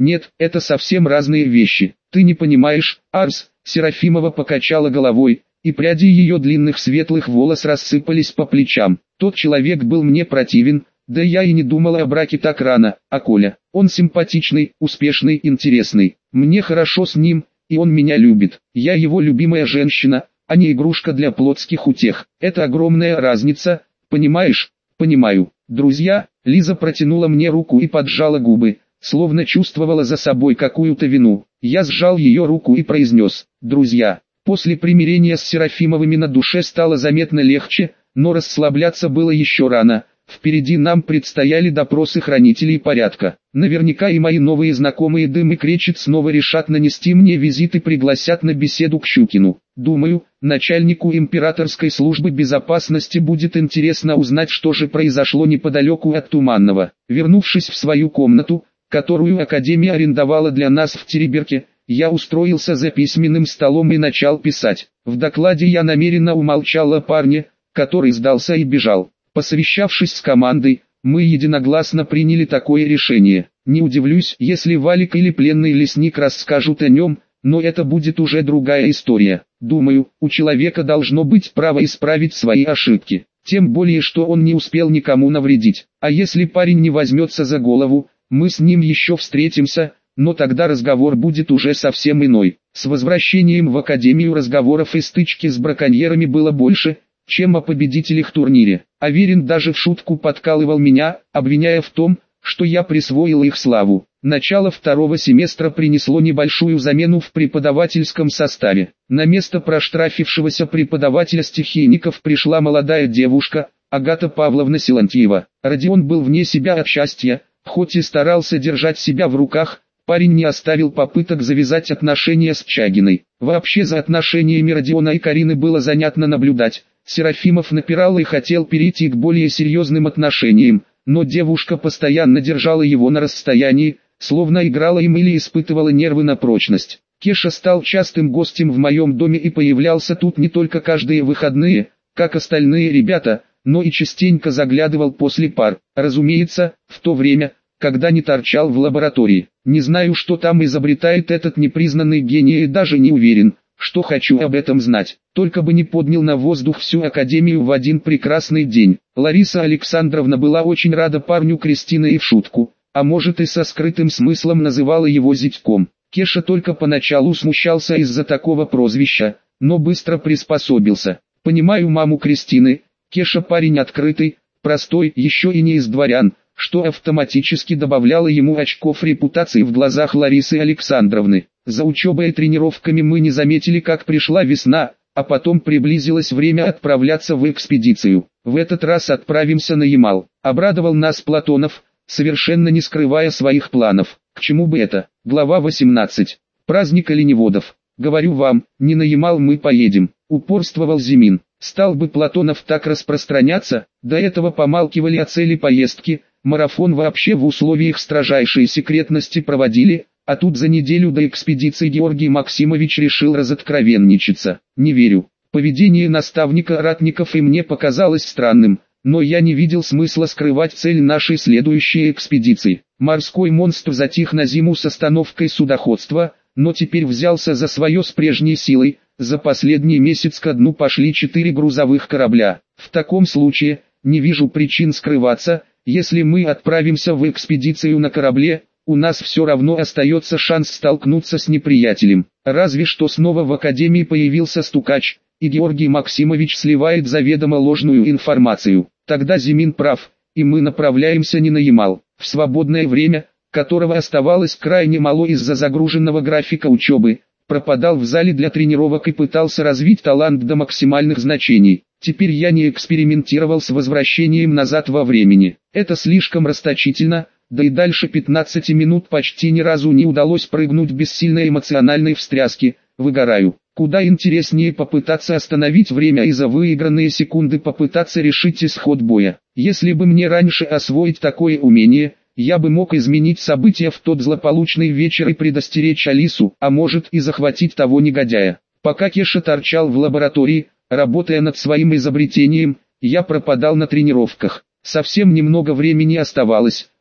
Нет, это совсем разные вещи. Ты не понимаешь, Арс. Серафимова покачала головой, и пряди ее длинных светлых волос рассыпались по плечам. Тот человек был мне противен, да я и не думала о браке так рано, а Коля, он симпатичный, успешный, интересный. Мне хорошо с ним, и он меня любит. Я его любимая женщина, а не игрушка для плотских утех. Это огромная разница, понимаешь? Понимаю. Друзья, Лиза протянула мне руку и поджала губы, словно чувствовала за собой какую-то вину. Я сжал ее руку и произнес: друзья. После примирения с Серафимовыми на душе стало заметно легче, но расслабляться было еще рано. Впереди нам предстояли допросы хранителей порядка. Наверняка и мои новые знакомые Дым и Кречет снова решат нанести мне визит и пригласят на беседу к Щукину. Думаю, начальнику императорской службы безопасности будет интересно узнать, что же произошло неподалеку от Туманного. Вернувшись в свою комнату, которую Академия арендовала для нас в Тереберке, я устроился за письменным столом и начал писать. В докладе я намеренно умолчал о парне, который сдался и бежал. Посовещавшись с командой, мы единогласно приняли такое решение. Не удивлюсь, если Валик или пленный лесник расскажут о нем, но это будет уже другая история. Думаю, у человека должно быть право исправить свои ошибки. Тем более, что он не успел никому навредить. А если парень не возьмется за голову, мы с ним еще встретимся, но тогда разговор будет уже совсем иной. С возвращением в Академию разговоров и стычки с браконьерами было больше, чем о победителях турнире. Аверин даже в шутку подкалывал меня, обвиняя в том, что я присвоил их славу. Начало второго семестра принесло небольшую замену в преподавательском составе. На место проштрафившегося преподавателя стихийников пришла молодая девушка, Агата Павловна Силантьева. Родион был вне себя от счастья, хоть и старался держать себя в руках, парень не оставил попыток завязать отношения с Чагиной. Вообще за отношениями Родиона и Карины было занятно наблюдать. Серафимов напирал и хотел перейти к более серьезным отношениям, но девушка постоянно держала его на расстоянии, словно играла им или испытывала нервы на прочность. Кеша стал частым гостем в моем доме и появлялся тут не только каждые выходные, как остальные ребята, но и частенько заглядывал после пар. Разумеется, в то время, когда не торчал в лаборатории. Не знаю, что там изобретает этот непризнанный гений, и даже не уверен, что хочу об этом знать. Только бы не поднял на воздух всю Академию в один прекрасный день. Лариса Александровна была очень рада парню Кристины и в шутку, а может и со скрытым смыслом называла его зятьком. Кеша только поначалу смущался из-за такого прозвища, но быстро приспособился. Понимаю маму Кристины, Кеша парень открытый, простой, еще и не из дворян, что автоматически добавляло ему очков репутации в глазах Ларисы Александровны. За учебой и тренировками мы не заметили, как пришла весна, а потом приблизилось время отправляться в экспедицию. В этот раз отправимся на Ямал. Обрадовал нас Платонов, совершенно не скрывая своих планов. К чему бы это? Глава 18. Праздник оленеводов. Говорю вам, не на Ямал мы поедем, упорствовал Зимин. Стал бы Платонов так распространяться, до этого помалкивали о цели поездки, марафон вообще в условиях строжайшей секретности проводили, а тут за неделю до экспедиции Георгий Максимович решил разоткровенничаться. Не верю. Поведение наставника Ратников и мне показалось странным, но я не видел смысла скрывать цель нашей следующей экспедиции. Морской монстр затих на зиму с остановкой судоходства, но теперь взялся за свое с прежней силой. За последний месяц ко дну пошли 4 грузовых корабля. В таком случае, не вижу причин скрываться. Если мы отправимся в экспедицию на корабле, у нас все равно остается шанс столкнуться с неприятелем. Разве что снова в Академии появился стукач, и Георгий Максимович сливает заведомо ложную информацию. Тогда Зимин прав, и мы направляемся не на Ямал. В свободное время, которого оставалось крайне мало из-за загруженного графика учебы, пропадал в зале для тренировок и пытался развить талант до максимальных значений. Теперь я не экспериментировал с возвращением назад во времени. Это слишком расточительно, да и дальше 15 минут почти ни разу не удалось прыгнуть без сильной эмоциональной встряски. Выгораю. Куда интереснее попытаться остановить время и за выигранные секунды попытаться решить исход боя. Если бы мне раньше освоить такое умение, я бы мог изменить события в тот злополучный вечер и предостеречь Алису, а может и захватить того негодяя. Пока Кеша торчал в лаборатории, работая над своим изобретением, я пропадал на тренировках. Совсем немного времени оставалось,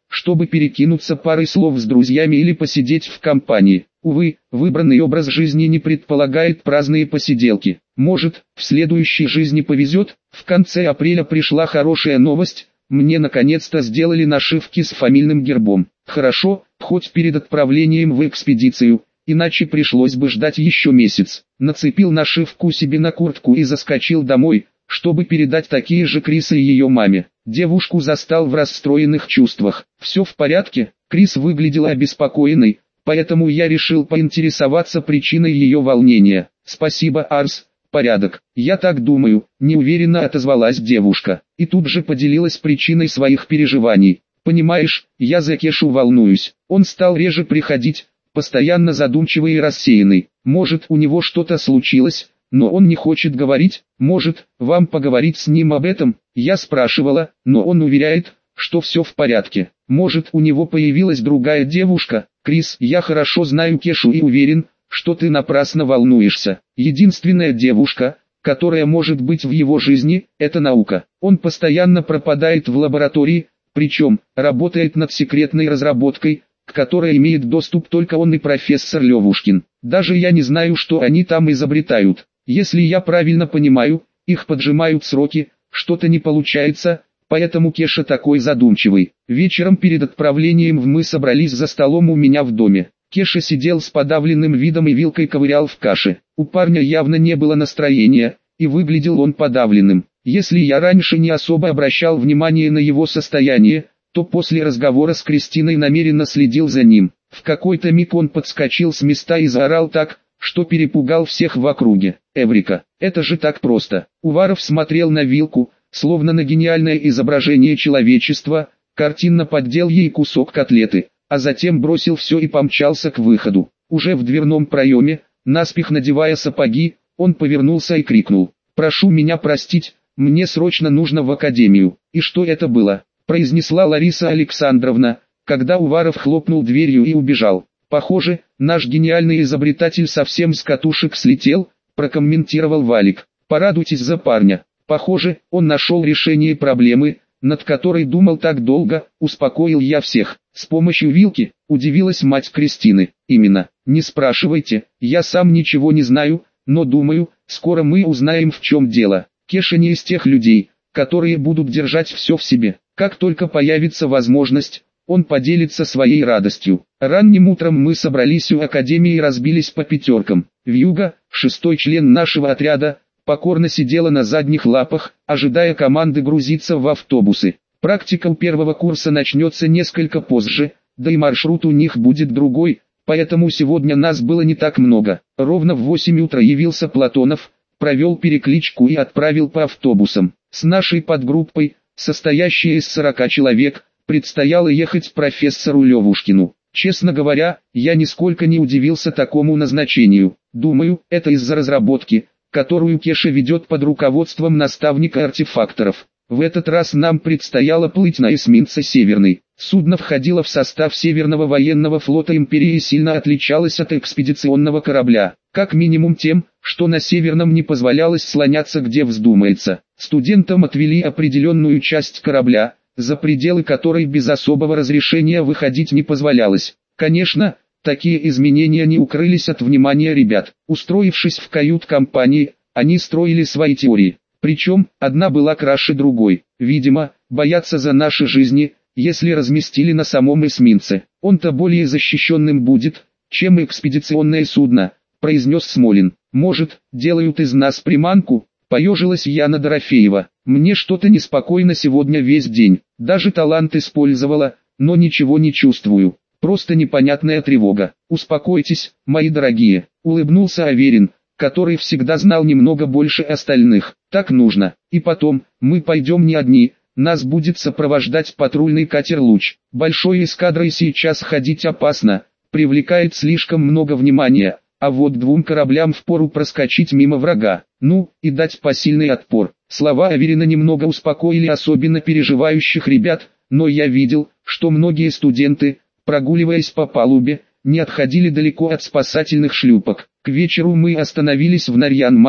чтобы перекинуться парой слов с друзьями или посидеть в компании. Увы, выбранный образ жизни не предполагает праздные посиделки. Может, в следующей жизни повезет. В конце апреля пришла хорошая новость. Мне наконец-то сделали нашивки с фамильным гербом. Хорошо, хоть перед отправлением в экспедицию, иначе пришлось бы ждать еще месяц. Нацепил нашивку себе на куртку и заскочил домой, чтобы передать такие же Крис и ее маме. Девушку застал в расстроенных чувствах. «Все в порядке?» Крис выглядела обеспокоенной, поэтому я решил поинтересоваться причиной ее волнения. «Спасибо, Арс, порядок. Я так думаю», — неуверенно отозвалась девушка. И тут же поделилась причиной своих переживаний. «Понимаешь, я за Кешу волнуюсь. Он стал реже приходить, постоянно задумчивый и рассеянный. Может, у него что-то случилось, но он не хочет говорить. Может, вам поговорить с ним об этом?» Я спрашивала, но он уверяет, что все в порядке. Может, у него появилась другая девушка? «Крис, я хорошо знаю Кешу и уверен, что ты напрасно волнуешься. Единственная девушка, которая может быть в его жизни, это наука. Он постоянно пропадает в лаборатории, причем работает над секретной разработкой, к которой имеет доступ только он и профессор Левушкин. Даже я не знаю, что они там изобретают. Если я правильно понимаю, их поджимают сроки, что-то не получается, поэтому Кеша такой задумчивый». Вечером перед отправлением мы собрались за столом у меня в доме. Кеша сидел с подавленным видом и вилкой ковырял в каше. У парня явно не было настроения, и выглядел он подавленным. Если я раньше не особо обращал внимание на его состояние, то после разговора с Кристиной намеренно следил за ним. В какой-то миг он подскочил с места и заорал так, что перепугал всех в округе. «Эврика, это же так просто!» Уваров смотрел на вилку, словно на гениальное изображение человечества, картинно поддел ей кусок котлеты, а затем бросил все и помчался к выходу. Уже в дверном проеме, наспех надевая сапоги, он повернулся и крикнул: «Прошу меня простить, мне срочно нужно в академию». «И что это было?» — произнесла Лариса Александровна, когда Уваров хлопнул дверью и убежал. «Похоже, наш гениальный изобретатель совсем с катушек слетел», — прокомментировал Валик. «Порадуйтесь за парня. Похоже, он нашел решение проблемы, над которой думал так долго», — успокоил я всех. «С помощью вилки?» — удивилась мать Кристины. «Именно. Не спрашивайте, я сам ничего не знаю, но думаю, скоро мы узнаем, в чем дело. Кеша не из тех людей, которые будут держать все в себе. Как только появится возможность, он поделится своей радостью». Ранним утром мы собрались у академии и разбились по пятеркам. Вьюга, 6-й член нашего отряда, покорно сидела на задних лапах, ожидая команды грузиться в автобусы. Практика у первого курса начнется несколько позже, да и маршрут у них будет другой, поэтому сегодня нас было не так много. Ровно в 8 утра явился Платонов, провел перекличку и отправил по автобусам. С нашей подгруппой, состоящей из 40 человек, предстояло ехать к профессору Левушкину. Честно говоря, я нисколько не удивился такому назначению. Думаю, это из-за разработки, которую Кеша ведет под руководством наставника артефакторов. В этот раз нам предстояло плыть на эсминце «Северный». Судно входило в состав Северного военного флота империи и сильно отличалось от экспедиционного корабля, как минимум тем, что на Северном не позволялось слоняться где вздумается. Студентам отвели определенную часть корабля, за пределы которой без особого разрешения выходить не позволялось. Конечно, такие изменения не укрылись от внимания ребят. Устроившись в кают-компании, они строили свои теории. Причем, одна была краше другой. Видимо, боятся за наши жизни, если разместили на самом эсминце. Он-то более защищенным будет, чем экспедиционное судно, произнес Смолин. Может, делают из нас приманку? Поежилась Яна Дорофеева. Мне что-то неспокойно сегодня весь день. Даже талант использовала, но ничего не чувствую. Просто непонятная тревога. Успокойтесь, мои дорогие, улыбнулся Аверин, который всегда знал немного больше остальных. Так нужно. И потом, мы пойдем не одни, нас будет сопровождать патрульный катер «Луч». Большой эскадрой сейчас ходить опасно, привлекает слишком много внимания, а вот 2 кораблям впору проскочить мимо врага, ну, и дать посильный отпор. Слова Аверина немного успокоили особенно переживающих ребят, но я видел, что многие студенты, прогуливаясь по палубе, не отходили далеко от спасательных шлюпок. К вечеру мы остановились в Нарьян-Маре,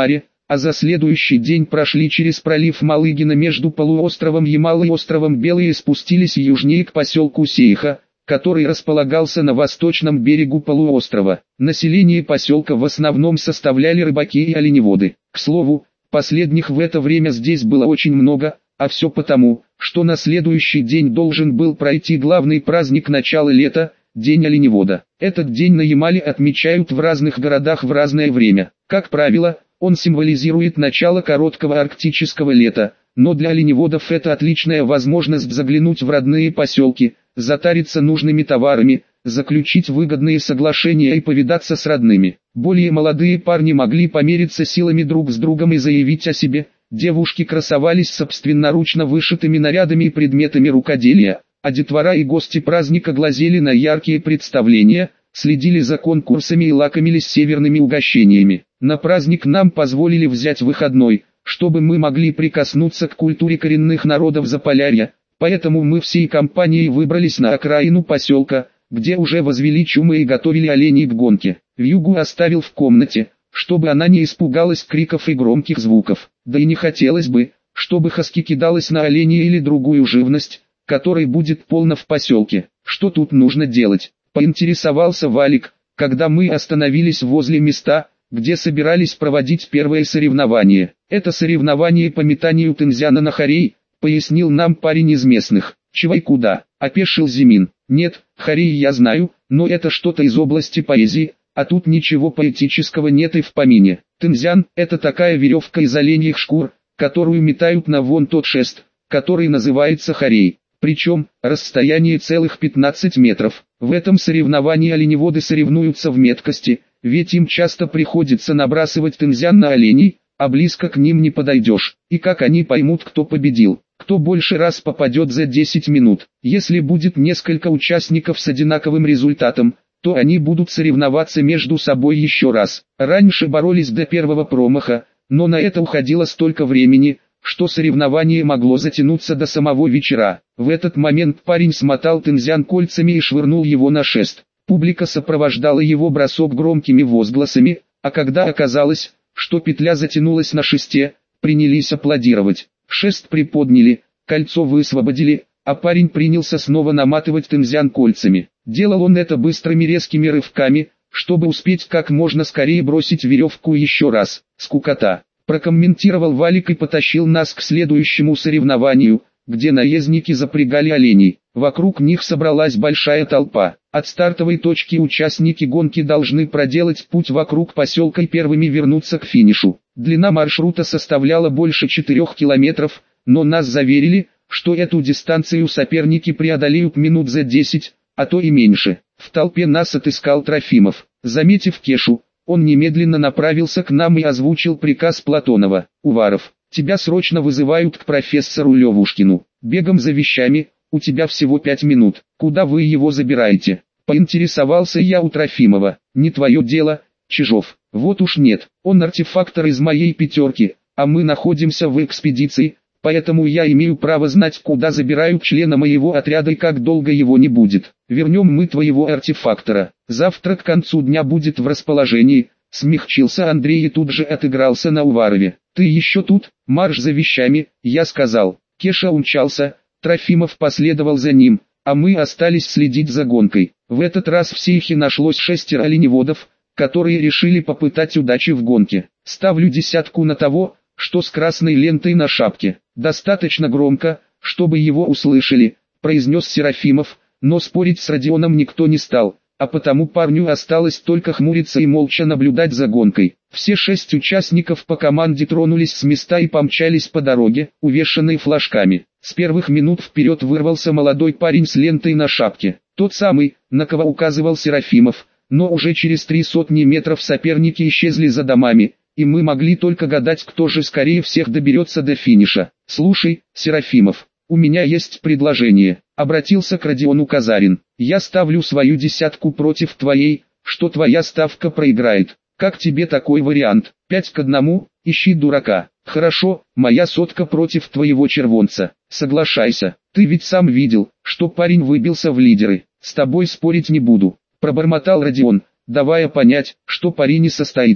а за следующий день прошли через пролив Малыгина между полуостровом Ямал и островом Белый и спустились южнее к поселку Сейха, который располагался на восточном берегу полуострова. Население поселка в основном составляли рыбаки и оленеводы. К слову, последних в это время здесь было очень много, а все потому, что на следующий день должен был пройти главный праздник начала лета – День оленевода. Этот день на Ямале отмечают в разных городах в разное время. Как правило, он символизирует начало короткого арктического лета, но для оленеводов это отличная возможность заглянуть в родные поселки, затариться нужными товарами, заключить выгодные соглашения и повидаться с родными. Более молодые парни могли помериться силами друг с другом и заявить о себе. Девушки красовались собственноручно вышитыми нарядами и предметами рукоделия, а детвора и гости праздника глазели на яркие представления, следили за конкурсами и лакомились северными угощениями. На праздник нам позволили взять выходной, чтобы мы могли прикоснуться к культуре коренных народов Заполярья, поэтому мы всей компанией выбрались на окраину поселка, где уже возвели чумы и готовили оленей к гонке. Вьюгу оставил в комнате, чтобы она не испугалась криков и громких звуков, да и не хотелось бы, чтобы Хаски кидалась на оленей или другую живность, которой будет полно в поселке. Что тут нужно делать? Поинтересовался Валик, когда мы остановились возле места, где собирались проводить первое соревнование. Это соревнование по метанию тензяна на хорей, пояснил нам парень из местных. Чего и куда? Опешил Зимин. Нет, хорей я знаю, но это что-то из области поэзии, а тут ничего поэтического нет и в помине. Тензян – это такая веревка из оленьих шкур, которую метают на вон тот шест, который называется хорей. Причем, расстояние целых 15 метров. В этом соревновании оленеводы соревнуются в меткости, ведь им часто приходится набрасывать тензян на оленей, а близко к ним не подойдешь. И как они поймут, кто победил? Кто больше раз попадет за 10 минут? Если будет несколько участников с одинаковым результатом, то они будут соревноваться между собой еще раз. Раньше боролись до первого промаха, но на это уходило столько времени, что соревнование могло затянуться до самого вечера. В этот момент парень смотал тензян кольцами и швырнул его на шест. Публика сопровождала его бросок громкими возгласами, а когда оказалось, что петля затянулась на шесте, принялись аплодировать. Шест приподняли, кольцо высвободили, а парень принялся снова наматывать тензян кольцами. Делал он это быстрыми резкими рывками, чтобы успеть как можно скорее бросить веревку еще раз. Скукота. Прокомментировал Валик и потащил нас к следующему соревнованию, где наездники запрягали оленей. Вокруг них собралась большая толпа. От стартовой точки участники гонки должны проделать путь вокруг поселка и первыми вернуться к финишу. Длина маршрута составляла больше 4 километров, но нас заверили, что эту дистанцию соперники преодолеют минут за 10, а то и меньше. В толпе нас отыскал Трофимов. Заметив Кешу, он немедленно направился к нам и озвучил приказ Платонова. «Уваров, тебя срочно вызывают к профессору Левушкину. Бегом за вещами, у тебя всего 5 минут. Куда вы его забираете?» Поинтересовался я у Трофимова. «Не твое дело, Чижов». «Вот уж нет, он артефактор из моей пятерки, а мы находимся в экспедиции, поэтому я имею право знать, куда забирают члена моего отряда и как долго его не будет. Вернем мы твоего артефактора. Завтра к концу дня будет в расположении». Смягчился Андрей и тут же отыгрался на Уварове. «Ты еще тут? Марш за вещами», я сказал. Кеша умчался, Трофимов последовал за ним, а мы остались следить за гонкой. В этот раз в Сейхе нашлось 6 оленеводов, которые решили попытать удачи в гонке. Ставлю 10 на того, что с красной лентой на шапке. Достаточно громко, чтобы его услышали, произнес Серафимов, но спорить с Родионом никто не стал, а потому парню осталось только хмуриться и молча наблюдать за гонкой. Все 6 участников по команде тронулись с места и помчались по дороге, увешанной флажками. С первых минут вперед вырвался молодой парень с лентой на шапке, тот самый, на кого указывал Серафимов, но уже через 300 метров соперники исчезли за домами, и мы могли только гадать, кто же скорее всех доберется до финиша. «Слушай, Серафимов, у меня есть предложение», — обратился к Родиону Казарин. «Я ставлю свою 10 против твоей, что твоя ставка проиграет. Как тебе такой вариант? 5-1, ищи дурака». «Хорошо, моя 100 против твоего червонца. Соглашайся, ты ведь сам видел, что парень выбился в лидеры. С тобой спорить не буду», — пробормотал Родион, давая понять, что пари не состоится.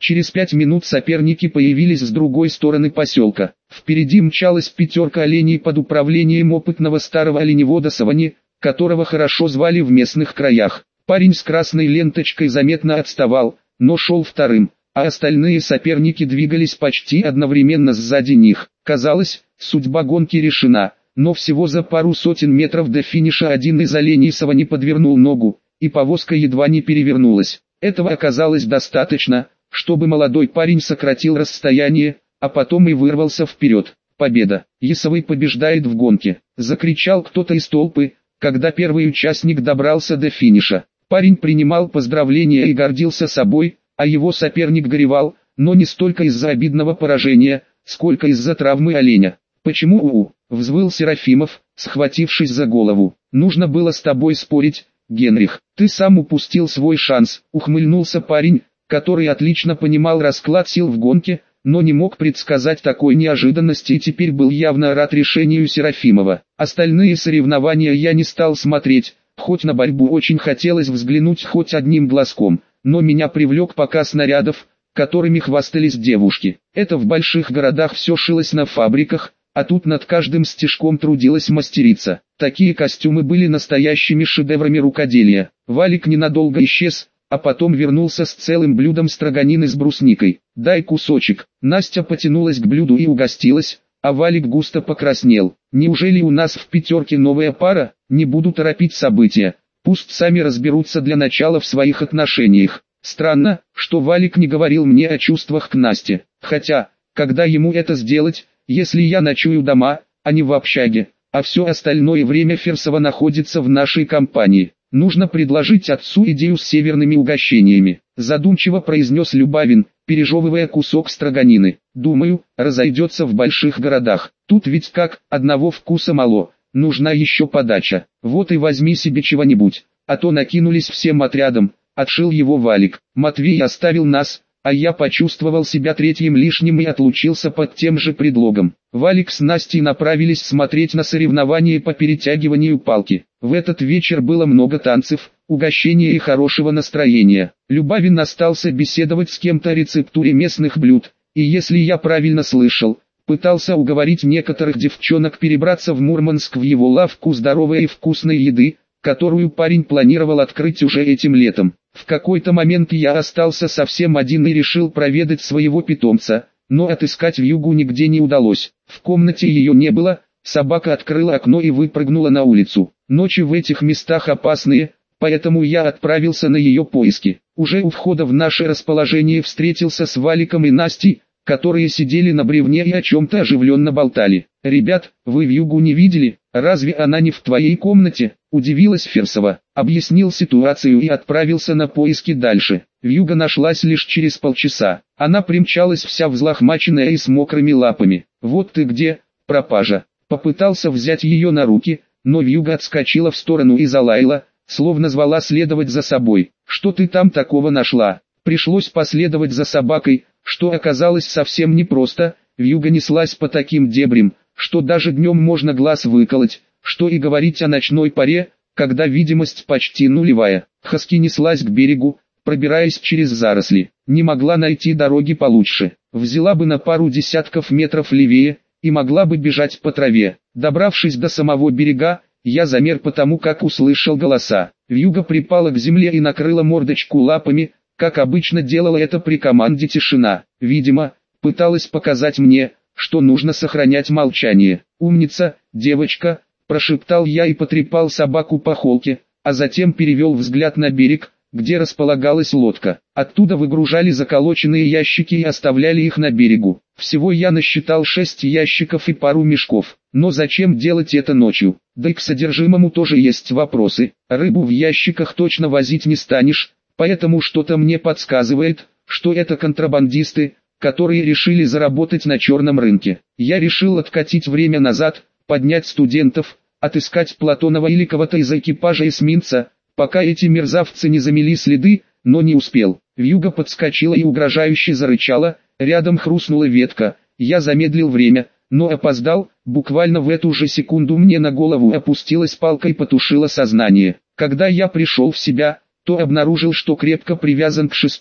Через 5 минут соперники появились с другой стороны поселка. Впереди мчалась пятерка оленей под управлением опытного старого оленевода Савани, которого хорошо звали в местных краях. Парень с красной ленточкой заметно отставал, но шел вторым, а остальные соперники двигались почти одновременно сзади них. Казалось, судьба гонки решена, но всего за пару сотен метров до финиша один из оленей Савани подвернул ногу, и повозка едва не перевернулась. Этого оказалось достаточно, чтобы молодой парень сократил расстояние, а потом и вырвался вперед. «Победа! Ясовый побеждает в гонке!» — закричал кто-то из толпы, когда первый участник добрался до финиша. Парень принимал поздравления и гордился собой, а его соперник горевал, но не столько из-за обидного поражения, сколько из-за травмы оленя. «Почему взвыл Серафимов, схватившись за голову. «Нужно было с тобой спорить, Генрих. Ты сам упустил свой шанс», — ухмыльнулся парень, который отлично понимал расклад сил в гонке, но не мог предсказать такой неожиданности и теперь был явно рад решению Серафимова. Остальные соревнования я не стал смотреть, хоть на борьбу очень хотелось взглянуть хоть одним глазком, но меня привлек показ снарядов, которыми хвастались девушки. Это в больших городах все шилось на фабриках, а тут над каждым стежком трудилась мастерица. Такие костюмы были настоящими шедеврами рукоделия. Валик ненадолго исчез, а потом вернулся с целым блюдом строганины с брусникой. «Дай кусочек». Настя потянулась к блюду и угостилась, а Валик густо покраснел. «Неужели у нас в пятерке новая пара? Не буду торопить события. Пусть сами разберутся для начала в своих отношениях». Странно, что Валик не говорил мне о чувствах к Насте. Хотя, когда ему это сделать, если я ночую дома, а не в общаге, а все остальное время Фирсова находится в нашей компании? Нужно предложить отцу идею с северными угощениями, задумчиво произнес Любавин, пережевывая кусок строганины. Думаю, разойдется в больших городах. Тут ведь как, одного вкуса мало, нужна еще подача. Вот и возьми себе чего-нибудь, а то накинулись всем отрядом, отшил его Валик. Матвей оставил нас, а я почувствовал себя третьим лишним и отлучился под тем же предлогом. Валик с Настей направились смотреть на соревнования по перетягиванию палки. В этот вечер было много танцев, угощения и хорошего настроения. Любавин остался беседовать с кем-то о рецептуре местных блюд, и если я правильно слышал, пытался уговорить некоторых девчонок перебраться в Мурманск в его лавку здоровой и вкусной еды, которую парень планировал открыть уже этим летом. В какой-то момент я остался совсем один и решил проведать своего питомца, но отыскать вьюгу нигде не удалось. В комнате ее не было, собака открыла окно и выпрыгнула на улицу. Ночи в этих местах опасные, поэтому я отправился на ее поиски. Уже у входа в наше расположение встретился с Валиком и Настей, которые сидели на бревне и о чем-то оживленно болтали. «Ребят, вы вьюгу не видели? Разве она не в твоей комнате?» — удивилась Фирсова. Объяснил ситуацию и отправился на поиски дальше. Вьюга нашлась лишь через полчаса. Она примчалась вся взлохмаченная и с мокрыми лапами. «Вот ты где, пропажа!» Попытался взять ее на руки, но вьюга отскочила в сторону и залаяла, словно звала следовать за собой. «Что ты там такого нашла?» Пришлось последовать за собакой, что оказалось совсем непросто. Вьюга неслась по таким дебрям, что даже днем можно глаз выколоть, что и говорить о ночной паре, когда видимость почти нулевая. Хаски неслась к берегу, пробираясь через заросли, не могла найти дороги получше, взяла бы на пару десятков метров левее, и могла бы бежать по траве. Добравшись до самого берега, я замер потому как услышал голоса. Вьюга припала к земле и накрыла мордочку лапами, как обычно делала это при команде «Тишина». Видимо, пыталась показать мне, что нужно сохранять молчание. «Умница, девочка», – прошептал я и потрепал собаку по холке, а затем перевел взгляд на берег, где располагалась лодка. Оттуда выгружали заколоченные ящики и оставляли их на берегу. Всего я насчитал 6 ящиков и пару мешков. Но зачем делать это ночью? Да и к содержимому тоже есть вопросы. Рыбу в ящиках точно возить не станешь, поэтому что-то мне подсказывает, что это контрабандисты, которые решили заработать на черном рынке. Я решил откатить время назад, поднять студентов, отыскать Платонова или кого-то из экипажа эсминца, пока эти мерзавцы не замели следы, но не успел. Вьюга подскочила и угрожающе зарычала, рядом хрустнула ветка, я замедлил время, но опоздал, буквально в эту же секунду мне на голову опустилась палка и потушила сознание. Когда я пришел в себя, то обнаружил, что крепко привязан к шесту,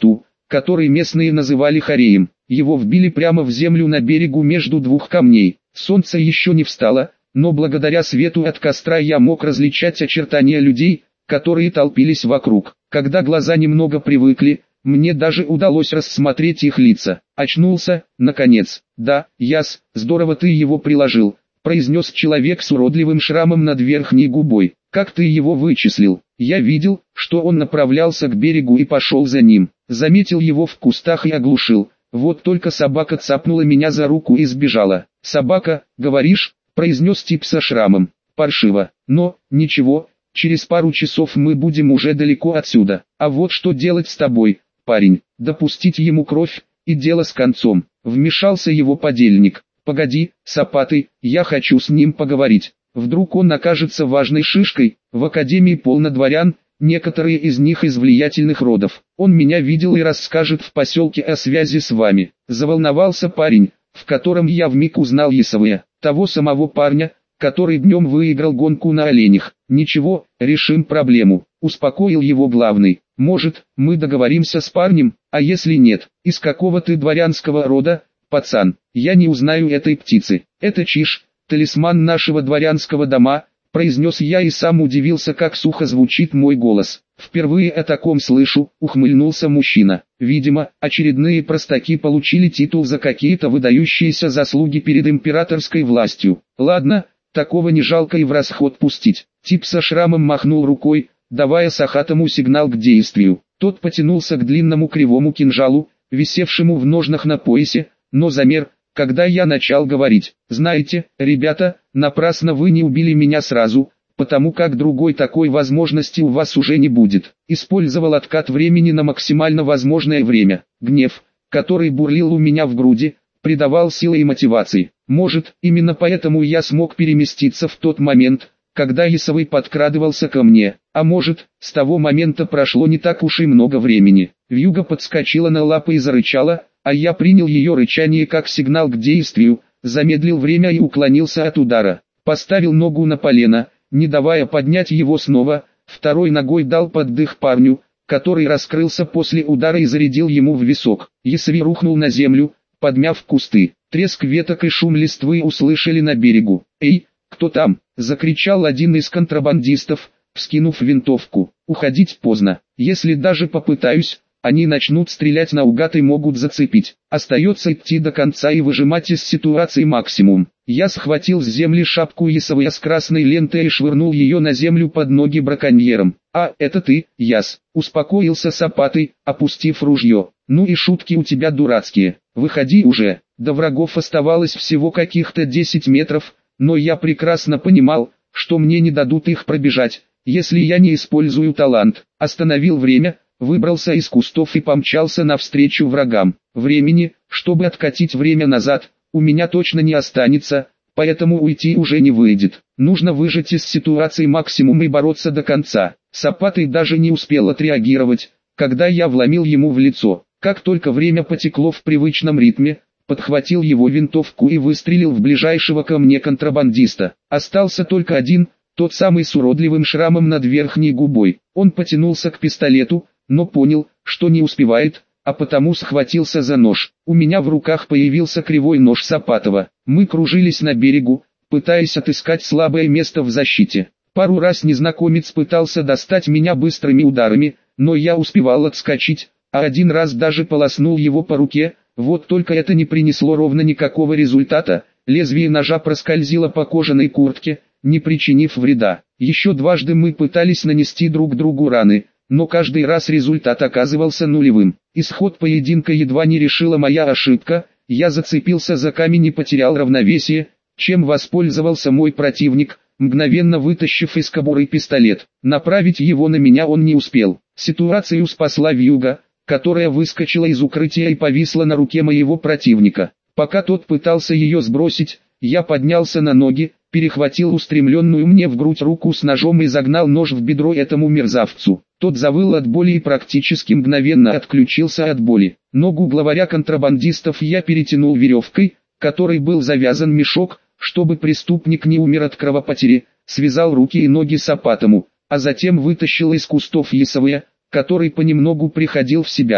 который местные называли хореем. Его вбили прямо в землю на берегу между двух камней. Солнце еще не встало, но благодаря свету от костра я мог различать очертания людей, которые толпились вокруг. Когда глаза немного привыкли, мне даже удалось рассмотреть их лица. Очнулся, наконец. «Да, Яс, здорово ты его приложил», — произнес человек с уродливым шрамом над верхней губой. «Как ты его вычислил?» «Я видел, что он направлялся к берегу и пошел за ним. Заметил его в кустах и оглушил. Вот только собака цапнула меня за руку и сбежала». «Собака, говоришь?» — произнес тип со шрамом. «Паршиво. Но, ничего, через пару часов мы будем уже далеко отсюда. А вот что делать с тобой, парень? Допустить ему кровь, и дело с концом». Вмешался его подельник. «Погоди, Сапатый, я хочу с ним поговорить. Вдруг он окажется важной шишкой. В академии полно дворян, некоторые из них из влиятельных родов. Он меня видел и расскажет в поселке о связи с вами». Заволновался парень, в котором я вмиг узнал Ясовая, того самого парня, который днем выиграл гонку на оленях. «Ничего, решим проблему», — успокоил его главный. «Может, мы договоримся с парнем, а если нет? Из какого ты дворянского рода, пацан? Я не узнаю этой птицы. Это чиж, талисман нашего дворянского дома», — произнес я и сам удивился, как сухо звучит мой голос. «Впервые о таком слышу», — ухмыльнулся мужчина. «Видимо, очередные простаки получили титул за какие-то выдающиеся заслуги перед императорской властью. Ладно, такого не жалко и в расход пустить». Тип со шрамом махнул рукой, давая Сахатому сигнал к действию. Тот потянулся к длинному кривому кинжалу, висевшему в ножнах на поясе, но замер, когда я начал говорить. «Знаете, ребята, напрасно вы не убили меня сразу, потому как другой такой возможности у вас уже не будет». Использовал откат времени на максимально возможное время. Гнев, который бурлил у меня в груди, придавал силы и мотивации. Может, именно поэтому я смог переместиться в тот момент, когда Ясовый подкрадывался ко мне. А может, с того момента прошло не так уж и много времени. Вьюга подскочила на лапы и зарычала, а я принял ее рычание как сигнал к действию, замедлил время и уклонился от удара. Поставил ногу на полено, не давая поднять его снова, второй ногой дал поддых парню, который раскрылся после удара и зарядил ему в висок. Ясовий рухнул на землю, подмяв кусты. Треск веток и шум листвы услышали на берегу. «Эй, кто там?» — закричал один из контрабандистов, вскинув винтовку. «Уходить поздно. Если даже попытаюсь, они начнут стрелять наугад и могут зацепить. Остается идти до конца и выжимать из ситуации максимум». Я схватил с земли шапку Ясовая с красной лентой и швырнул ее на землю под ноги браконьерам. «А, это ты, Яс», — успокоился Сапатый, опустив ружье. «Ну и шутки у тебя дурацкие. Выходи уже». До врагов оставалось всего каких-то 10 метров, но я прекрасно понимал, что мне не дадут их пробежать, если я не использую талант. Остановил время, выбрался из кустов и помчался навстречу врагам. Времени, чтобы откатить время назад, у меня точно не останется, поэтому уйти уже не выйдет. Нужно выжать из ситуации максимум и бороться до конца. Сапатый даже не успел отреагировать, когда я вломил ему в лицо. Как только время потекло в привычном ритме, подхватил его винтовку и выстрелил в ближайшего ко мне контрабандиста. Остался только один, тот самый с уродливым шрамом над верхней губой. Он потянулся к пистолету, но понял, что не успевает, а потому схватился за нож. У меня в руках появился кривой нож Сапатова. Мы кружились на берегу, пытаясь отыскать слабое место в защите. Пару раз незнакомец пытался достать меня быстрыми ударами, но я успевал отскочить, а один раз даже полоснул его по руке. Вот только это не принесло ровно никакого результата. Лезвие ножа проскользило по кожаной куртке, не причинив вреда. Еще дважды мы пытались нанести друг другу раны, но каждый раз результат оказывался нулевым. Исход поединка едва не решила моя ошибка, я зацепился за камень и потерял равновесие, чем воспользовался мой противник, мгновенно вытащив из кобуры пистолет. Направить его на меня он не успел. Ситуацию спасла вьюга, которая выскочила из укрытия и повисла на руке моего противника. Пока тот пытался ее сбросить, я поднялся на ноги, перехватил устремленную мне в грудь руку с ножом и загнал нож в бедро этому мерзавцу. Тот завыл от боли и практически мгновенно отключился от боли. Ногу главаря контрабандистов я перетянул веревкой, которой был завязан мешок, чтобы преступник не умер от кровопотери, связал руки и ноги Сапатому, а затем вытащил из кустов Ясовая, который понемногу приходил в себя.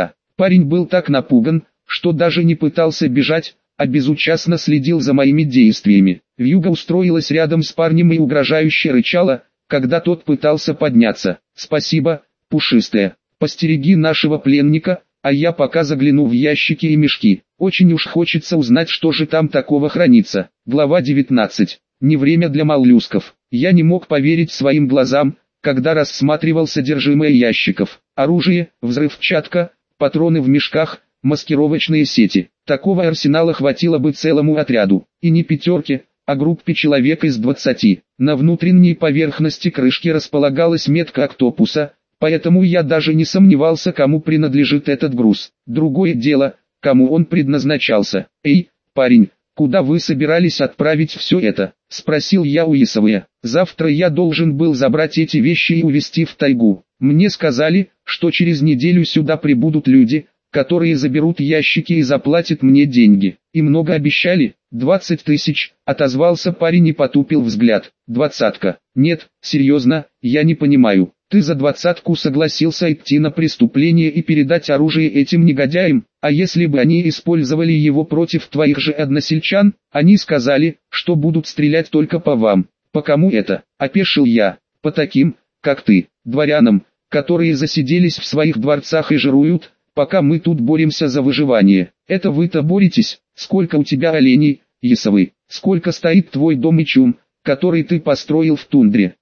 Парень был так напуган, что даже не пытался бежать, а безучастно следил за моими действиями. Вьюга устроилась рядом с парнем и угрожающе рычала, когда тот пытался подняться. «Спасибо, пушистая, постереги нашего пленника, а я пока загляну в ящики и мешки. Очень уж хочется узнать, что же там такого хранится». Глава 19. Не время для моллюсков. Я не мог поверить своим глазам, когда рассматривал содержимое ящиков. Оружие, взрывчатка, патроны в мешках, маскировочные сети. Такого арсенала хватило бы целому отряду. И не пятерке, а группе человек из 20. На внутренней поверхности крышки располагалась метка октопуса, поэтому я даже не сомневался, кому принадлежит этот груз. Другое дело, кому он предназначался. «Эй, парень, куда вы собирались отправить все это?» — спросил я у Исавая. «Завтра я должен был забрать эти вещи и увезти в тайгу. Мне сказали, что через неделю сюда прибудут люди, которые заберут ящики и заплатят мне деньги. И много обещали?» 20 тысяч, отозвался парень и потупил взгляд. «Двадцатка. Нет, серьезно, я не понимаю. Ты за 20 согласился идти на преступление и передать оружие этим негодяям, а если бы они использовали его против твоих же односельчан, они сказали, что будут стрелять только по вам. По кому это?» — опешил я. «По таким, как ты, дворянам, которые засиделись в своих дворцах и жируют, пока мы тут боремся за выживание. Это вы-то боретесь? Сколько у тебя оленей, Исавый? Сколько стоит твой дом и чум, который ты построил в тундре?»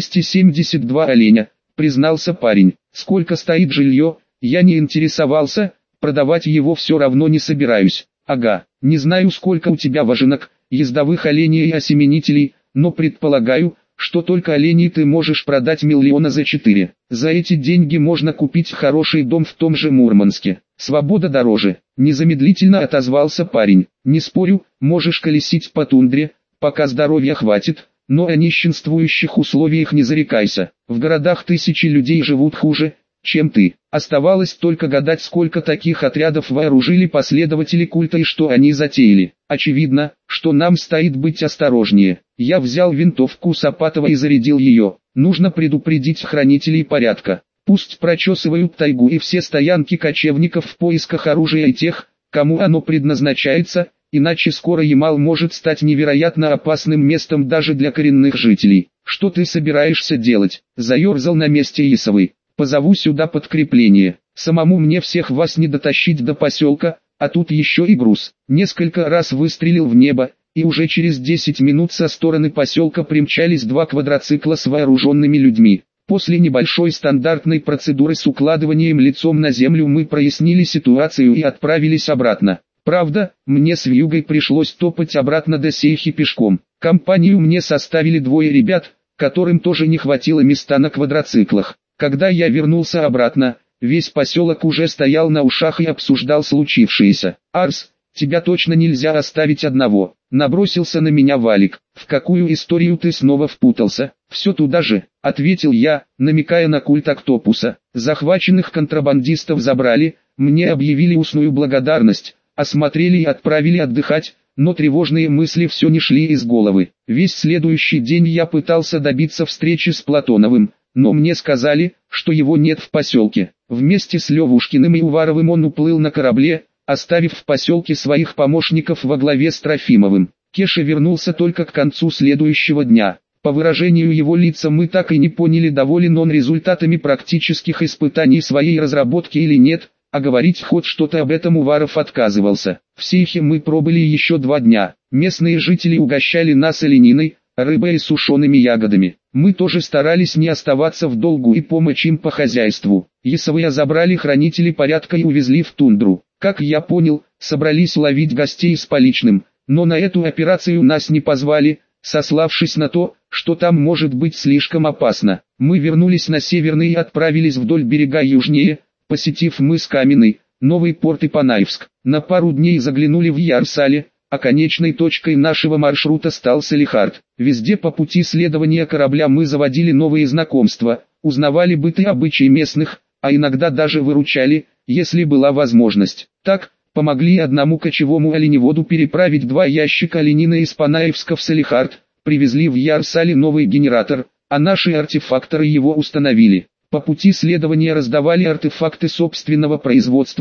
272 оленя, признался парень. «Сколько стоит жилье?» Я не интересовался, продавать его все равно не собираюсь. «Ага, не знаю, сколько у тебя воженок, ездовых оленей и осеменителей, но предполагаю, что только оленей ты можешь продать 1 000 000 за 4. За эти деньги можно купить хороший дом в том же Мурманске. Свобода дороже», — незамедлительно отозвался парень. «Не спорю, можешь колесить по тундре, пока здоровья хватит, но о нищенствующих условиях не зарекайся. В городах тысячи людей живут хуже, чем ты». Оставалось только гадать, сколько таких отрядов вооружили последователи культа и что они затеяли. Очевидно, что нам стоит быть осторожнее. Я взял винтовку Сапатова и зарядил ее. Нужно предупредить хранителей порядка. Пусть прочесывают тайгу и все стоянки кочевников в поисках оружия и тех, кому оно предназначается, иначе скоро Ямал может стать невероятно опасным местом даже для коренных жителей. «Что ты собираешься делать?» — заерзал на месте Исавый. «Позову сюда подкрепление. Самому мне всех вас не дотащить до поселка, а тут еще и груз». Несколько раз выстрелил в небо, и уже через 10 минут со стороны поселка примчались 2 квадроцикла с вооруженными людьми. После небольшой стандартной процедуры с укладыванием лицом на землю мы прояснили ситуацию и отправились обратно. Правда, мне с Вьюгой пришлось топать обратно до Сейхи пешком. Компанию мне составили 2 ребят, которым тоже не хватило места на квадроциклах. Когда я вернулся обратно, весь поселок уже стоял на ушах и обсуждал случившееся. «Арс, тебя точно нельзя оставить одного», — набросился на меня Валик. «В какую историю ты снова впутался?» «Все туда же», — ответил я, намекая на культ октопуса. «Захваченных контрабандистов забрали, мне объявили устную благодарность, осмотрели и отправили отдыхать, но тревожные мысли все не шли из головы. Весь следующий день я пытался добиться встречи с Платоновым, но мне сказали, что его нет в поселке. Вместе с Левушкиным и Уваровым он уплыл на корабле, оставив в поселке своих помощников во главе с Трофимовым. Кеша вернулся только к концу следующего дня. По выражению его лица мы так и не поняли, доволен он результатами практических испытаний своей разработки или нет, а говорить хоть что-то об этом Уваров отказывался. В Сейхе мы пробыли еще 2 дня. Местные жители угощали нас олениной, рыбой и сушеными ягодами. Мы тоже старались не оставаться в долгу и помочь им по хозяйству. Исавая забрали хранители порядка и увезли в тундру. Как я понял, собрались ловить гостей с поличным, но на эту операцию нас не позвали, сославшись на то, что там может быть слишком опасно. Мы вернулись на северный и отправились вдоль берега южнее, посетив мыс Каменный, Новый порт и Панаевск. На пару дней заглянули в Ярсале, а конечной точкой нашего маршрута стал Салихард. Везде по пути следования корабля мы заводили новые знакомства, узнавали быт и обычаи местных, а иногда даже выручали, если была возможность. Так, помогли одному кочевому оленеводу переправить 2 ящика оленины из Панаевска в Салихард, привезли в Ярсале новый генератор, а наши артефакторы его установили. По пути следования раздавали артефакты собственного производства,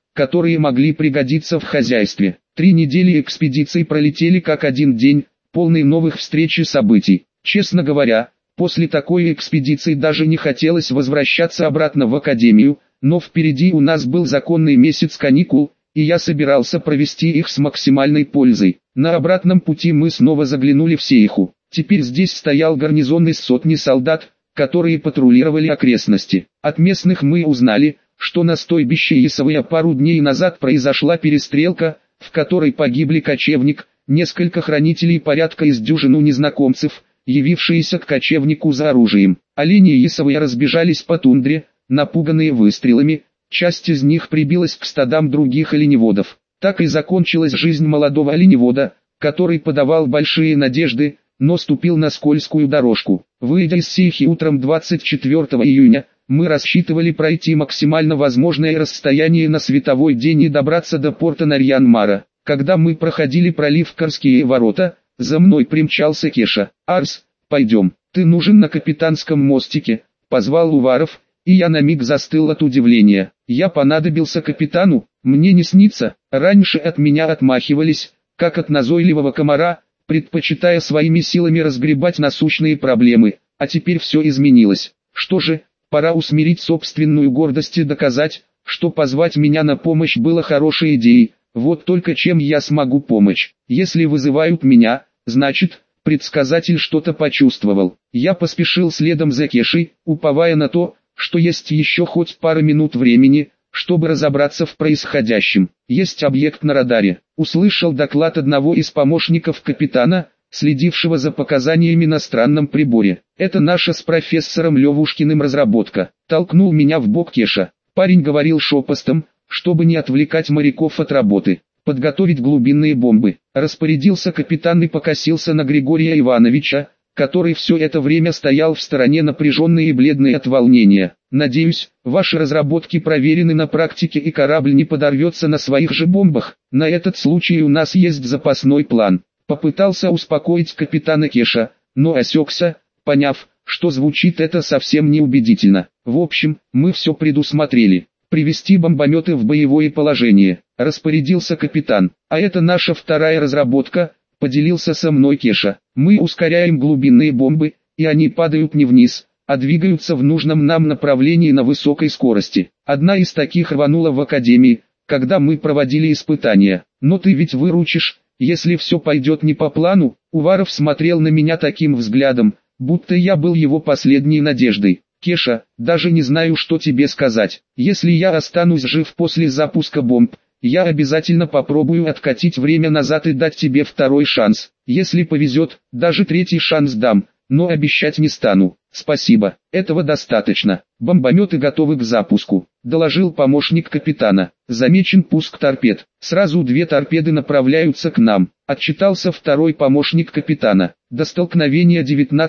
которые могли пригодиться в хозяйстве. 3 недели экспедиции пролетели как один день, полный новых встреч и событий. Честно говоря, после такой экспедиции даже не хотелось возвращаться обратно в академию, но впереди у нас был законный месяц каникул, и я собирался провести их с максимальной пользой. На обратном пути мы снова заглянули в Сейху. Теперь здесь стоял гарнизон из сотни солдат, которые патрулировали окрестности. От местных мы узнали, что на стойбище Исавия пару дней назад произошла перестрелка, в которой погибли кочевник, несколько хранителей порядка из дюжину незнакомцев, явившиеся к кочевнику за оружием. Олени Исавия разбежались по тундре, напуганные выстрелами, часть из них прибилась к стадам других оленеводов. Так и закончилась жизнь молодого оленевода, который подавал большие надежды, но ступил на скользкую дорожку. Выйдя из Сейхи утром 24 июня, мы рассчитывали пройти максимально возможное расстояние на световой день и добраться до порта Нарьян-Мара. Когда мы проходили пролив Карские ворота, за мной примчался Кеша. «Арс, пойдем, ты нужен на капитанском мостике», — позвал Уваров, и я на миг застыл от удивления. Я понадобился капитану, мне не снится, раньше от меня отмахивались, как от назойливого комара, предпочитая своими силами разгребать насущные проблемы, а теперь все изменилось. Что же, пора усмирить собственную гордость и доказать, что позвать меня на помощь было хорошей идеей. Вот только чем я смогу помочь? Если вызывают меня, значит, предсказатель что-то почувствовал. Я поспешил следом за Кешей, уповая на то, что есть еще хоть пара минут времени, чтобы разобраться в происходящем. Есть объект на радаре. Услышал доклад одного из помощников капитана, следившего за показаниями на странном приборе. Это наша с профессором Левушкиным разработка. Толкнул меня в бок Кеша. Парень говорил шепотом, чтобы не отвлекать моряков от работы. Подготовить глубинные бомбы. Распорядился капитан и покосился на Григория Ивановича, который все это время стоял в стороне напряженный и бледный от волнения. «Надеюсь, ваши разработки проверены на практике и корабль не подорвется на своих же бомбах. На этот случай у нас есть запасной план». Попытался успокоить капитана Кеша, но осекся, поняв, что звучит это совсем неубедительно. «В общем, мы все предусмотрели. Привести бомбометы в боевое положение», — распорядился капитан. «А это наша вторая разработка», — поделился со мной Кеша. «Мы ускоряем глубинные бомбы, и они падают не вниз, а двигаются в нужном нам направлении на высокой скорости. Одна из таких рванула в академии, когда мы проводили испытания. Но ты ведь выручишь, если все пойдет не по плану». Уваров смотрел на меня таким взглядом, будто я был его последней надеждой. «Кеша, даже не знаю, что тебе сказать. Если я останусь жив после запуска бомб, я обязательно попробую откатить время назад и дать тебе второй шанс. Если повезет, даже третий шанс дам, но обещать не стану». «Спасибо, этого достаточно. Бомбометы готовы к запуску», — доложил помощник капитана. «Замечен пуск торпед. Сразу 2 торпеды направляются к нам», — отчитался второй помощник капитана. «До столкновения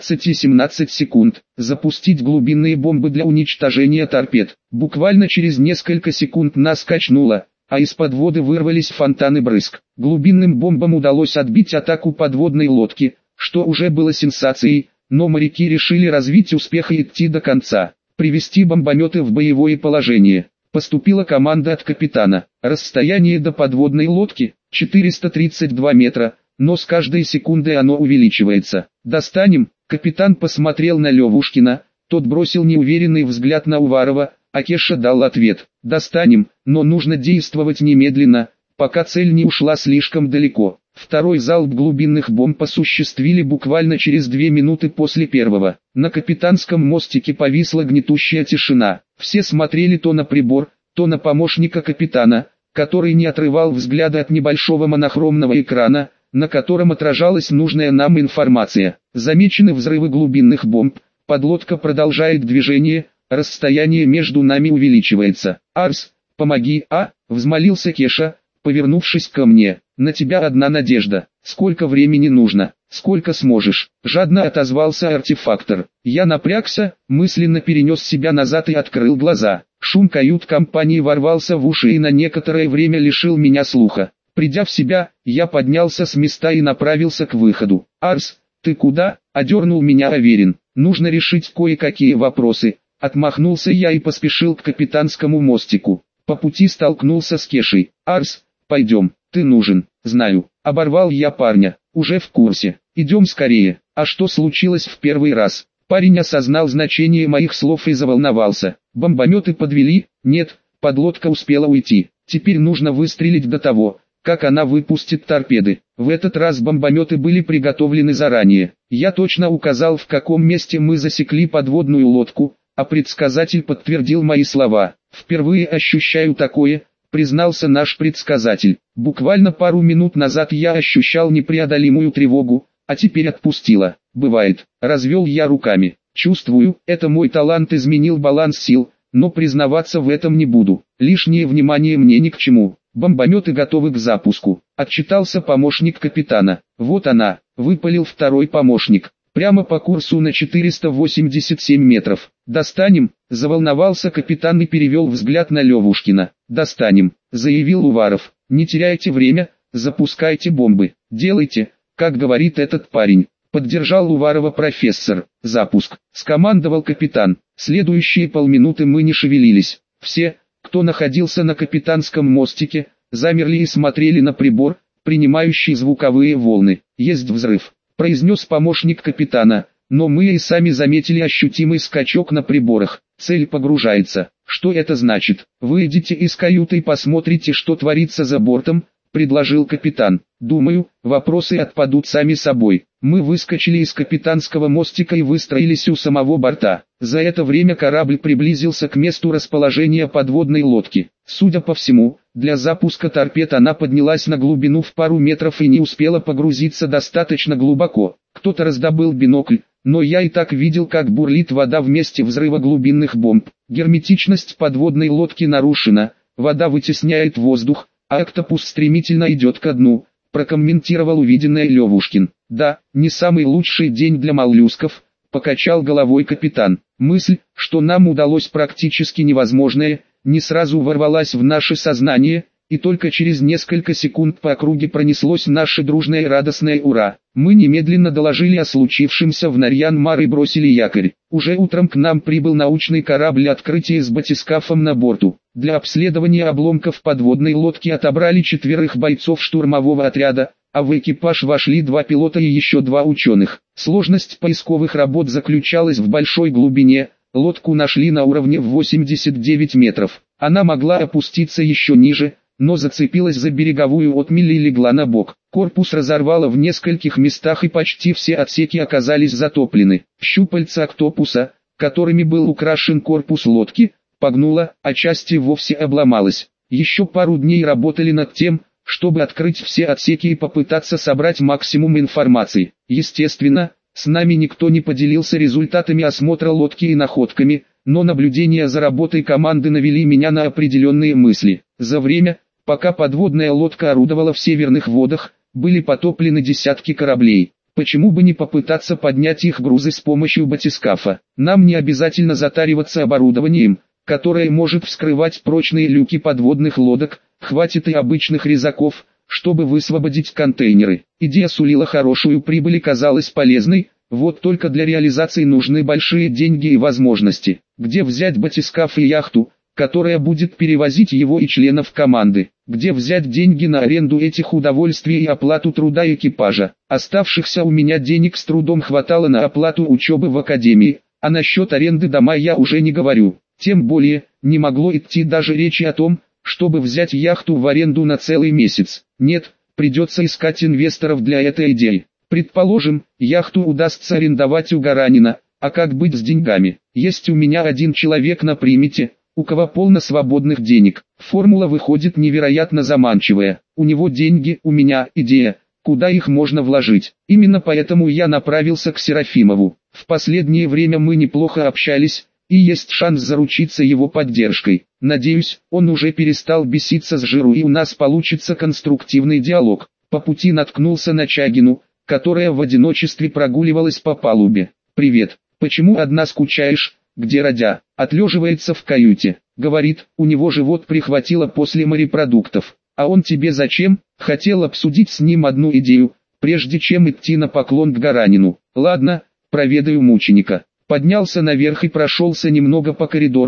19-17 секунд. Запустить глубинные бомбы для уничтожения торпед». Буквально через несколько секунд нас качнуло, а из-под воды вырвались фонтаны брызг. Глубинным бомбам удалось отбить атаку подводной лодки, что уже было сенсацией, но моряки решили развить успех и идти до конца. Привести бомбометы в боевое положение. Поступила команда от капитана. Расстояние до подводной лодки 432 метра, но с каждой секундой оно увеличивается. «Достанем?» Капитан посмотрел на Левушкина, тот бросил неуверенный взгляд на Уварова, а Кеша дал ответ: «Достанем, но нужно действовать немедленно, пока цель не ушла слишком далеко». Второй залп глубинных бомб осуществили буквально через 2 минуты после первого. На капитанском мостике повисла гнетущая тишина. Все смотрели то на прибор, то на помощника капитана, который не отрывал взгляда от небольшого монохромного экрана, на котором отражалась нужная нам информация. Замечены взрывы глубинных бомб, подлодка продолжает движение, расстояние между нами увеличивается. «Арс, помоги!» взмолился Кеша, повернувшись ко мне. «На тебя одна надежда. Сколько времени нужно? Сколько сможешь?» Жадно отозвался артефактор. Я напрягся, мысленно перенес себя назад и открыл глаза. Шум кают-компании ворвался в уши и на некоторое время лишил меня слуха. Придя в себя, я поднялся с места и направился к выходу. «Арс, ты куда?» – одернул меня Аверин. «Нужно решить кое-какие вопросы». Отмахнулся я и поспешил к капитанскому мостику. По пути столкнулся с Кешей. «Арс, пойдем, ты нужен». «Знаю». Оборвал я парня. «Уже в курсе. Идем скорее». А что случилось в первый раз? Парень осознал значение моих слов и заволновался. Бомбометы подвели? Нет, подлодка успела уйти. Теперь нужно выстрелить до того, как она выпустит торпеды. В этот раз бомбометы были приготовлены заранее. Я точно указал, в каком месте мы засекли подводную лодку, а предсказатель подтвердил мои слова. «Впервые ощущаю такое», — признался наш предсказатель. «Буквально пару минут назад я ощущал непреодолимую тревогу, а теперь отпустила. Бывает». Развел я руками. «Чувствую, это мой талант изменил баланс сил, но признаваться в этом не буду. Лишнее внимание мне ни к чему. Бомбометы готовы к запуску», — отчитался помощник капитана. «Вот она», — выпалил второй помощник. «Прямо по курсу на 487 метров. Достанем?» — заволновался капитан и перевел взгляд на Левушкина. «Достанем», — заявил Уваров. «Не теряйте время, запускайте бомбы. Делайте, как говорит этот парень». Поддержал Уварова профессор. «Запуск», — скомандовал капитан. Следующие полминуты мы не шевелились. Все, кто находился на капитанском мостике, замерли и смотрели на прибор, принимающий звуковые волны. «Есть взрыв», — произнес помощник капитана, но мы и сами заметили ощутимый скачок на приборах. «Цель погружается». «Что это значит?» «Выйдите из каюты и посмотрите, что творится за бортом», — предложил капитан. «Думаю, вопросы отпадут сами собой». Мы выскочили из капитанского мостика и выстроились у самого борта. За это время корабль приблизился к месту расположения подводной лодки. Судя по всему, для запуска торпед она поднялась на глубину в пару метров и не успела погрузиться достаточно глубоко. Кто-то раздобыл бинокль, но я и так видел, как бурлит вода в месте взрыва глубинных бомб. Герметичность подводной лодки нарушена, вода вытесняет воздух, а октопус стремительно идет ко дну, прокомментировал увиденное Левушкин. «Да, не самый лучший день для моллюсков», — покачал головой капитан. Мысль, что нам удалось практически невозможное, не сразу ворвалась в наше сознание, и только через несколько секунд по округе пронеслось наше дружное и радостное «Ура!». Мы немедленно доложили о случившемся в Нарьян-Мар и бросили якорь. Уже утром к нам прибыл научный корабль «Открытие» с батискафом на борту. Для обследования обломков подводной лодки отобрали 4 бойцов штурмового отряда, а в экипаж вошли 2 пилота и еще 2 ученых. Сложность поисковых работ заключалась в большой глубине. Лодку нашли на уровне в 89 метров. Она могла опуститься еще ниже, но зацепилась за береговую отмель и легла на бок. Корпус разорвало в нескольких местах и почти все отсеки оказались затоплены. Щупальца октопуса, которыми был украшен корпус лодки, погнуло, а части вовсе обломалась. Еще пару дней работали над тем, чтобы открыть все отсеки и попытаться собрать максимум информации. Естественно, с нами никто не поделился результатами осмотра лодки и находками, но наблюдения за работой команды навели меня на определенные мысли. За время, пока подводная лодка орудовала в северных водах, были потоплены десятки кораблей. Почему бы не попытаться поднять их грузы с помощью батискафа? Нам не обязательно затариваться оборудованием, которое может вскрывать прочные люки подводных лодок, хватит и обычных резаков, чтобы высвободить контейнеры. Идея сулила хорошую прибыль и казалась полезной, вот только для реализации нужны большие деньги и возможности. Где взять батискаф и яхту, которая будет перевозить его и членов команды? Где взять деньги на аренду этих удовольствий и оплату труда экипажа? Оставшихся у меня денег с трудом хватало на оплату учебы в академии, а насчет аренды дома я уже не говорю. Тем более, не могло идти даже речи о том, чтобы взять яхту в аренду на целый месяц. Нет, придется искать инвесторов для этой идеи. Предположим, яхту удастся арендовать у Гаранина, а как быть с деньгами? Есть у меня один человек на примете, у кого полно свободных денег. Формула выходит невероятно заманчивая. У него деньги, у меня идея, куда их можно вложить. Именно поэтому я направился к Серафимову. В последнее время мы неплохо общались, и есть шанс заручиться его поддержкой. Надеюсь, он уже перестал беситься с жиру и у нас получится конструктивный диалог. По пути наткнулся на Чагину, которая в одиночестве прогуливалась по палубе. «Привет, почему одна скучаешь, где Радя?» Отлеживается в каюте. Говорит, у него живот прихватило после морепродуктов. «А он тебе зачем?» Хотел обсудить с ним одну идею, прежде чем идти на поклон к Гаранину. «Ладно, проведаю мученика». Поднялся наверх и прошелся немного по коридору,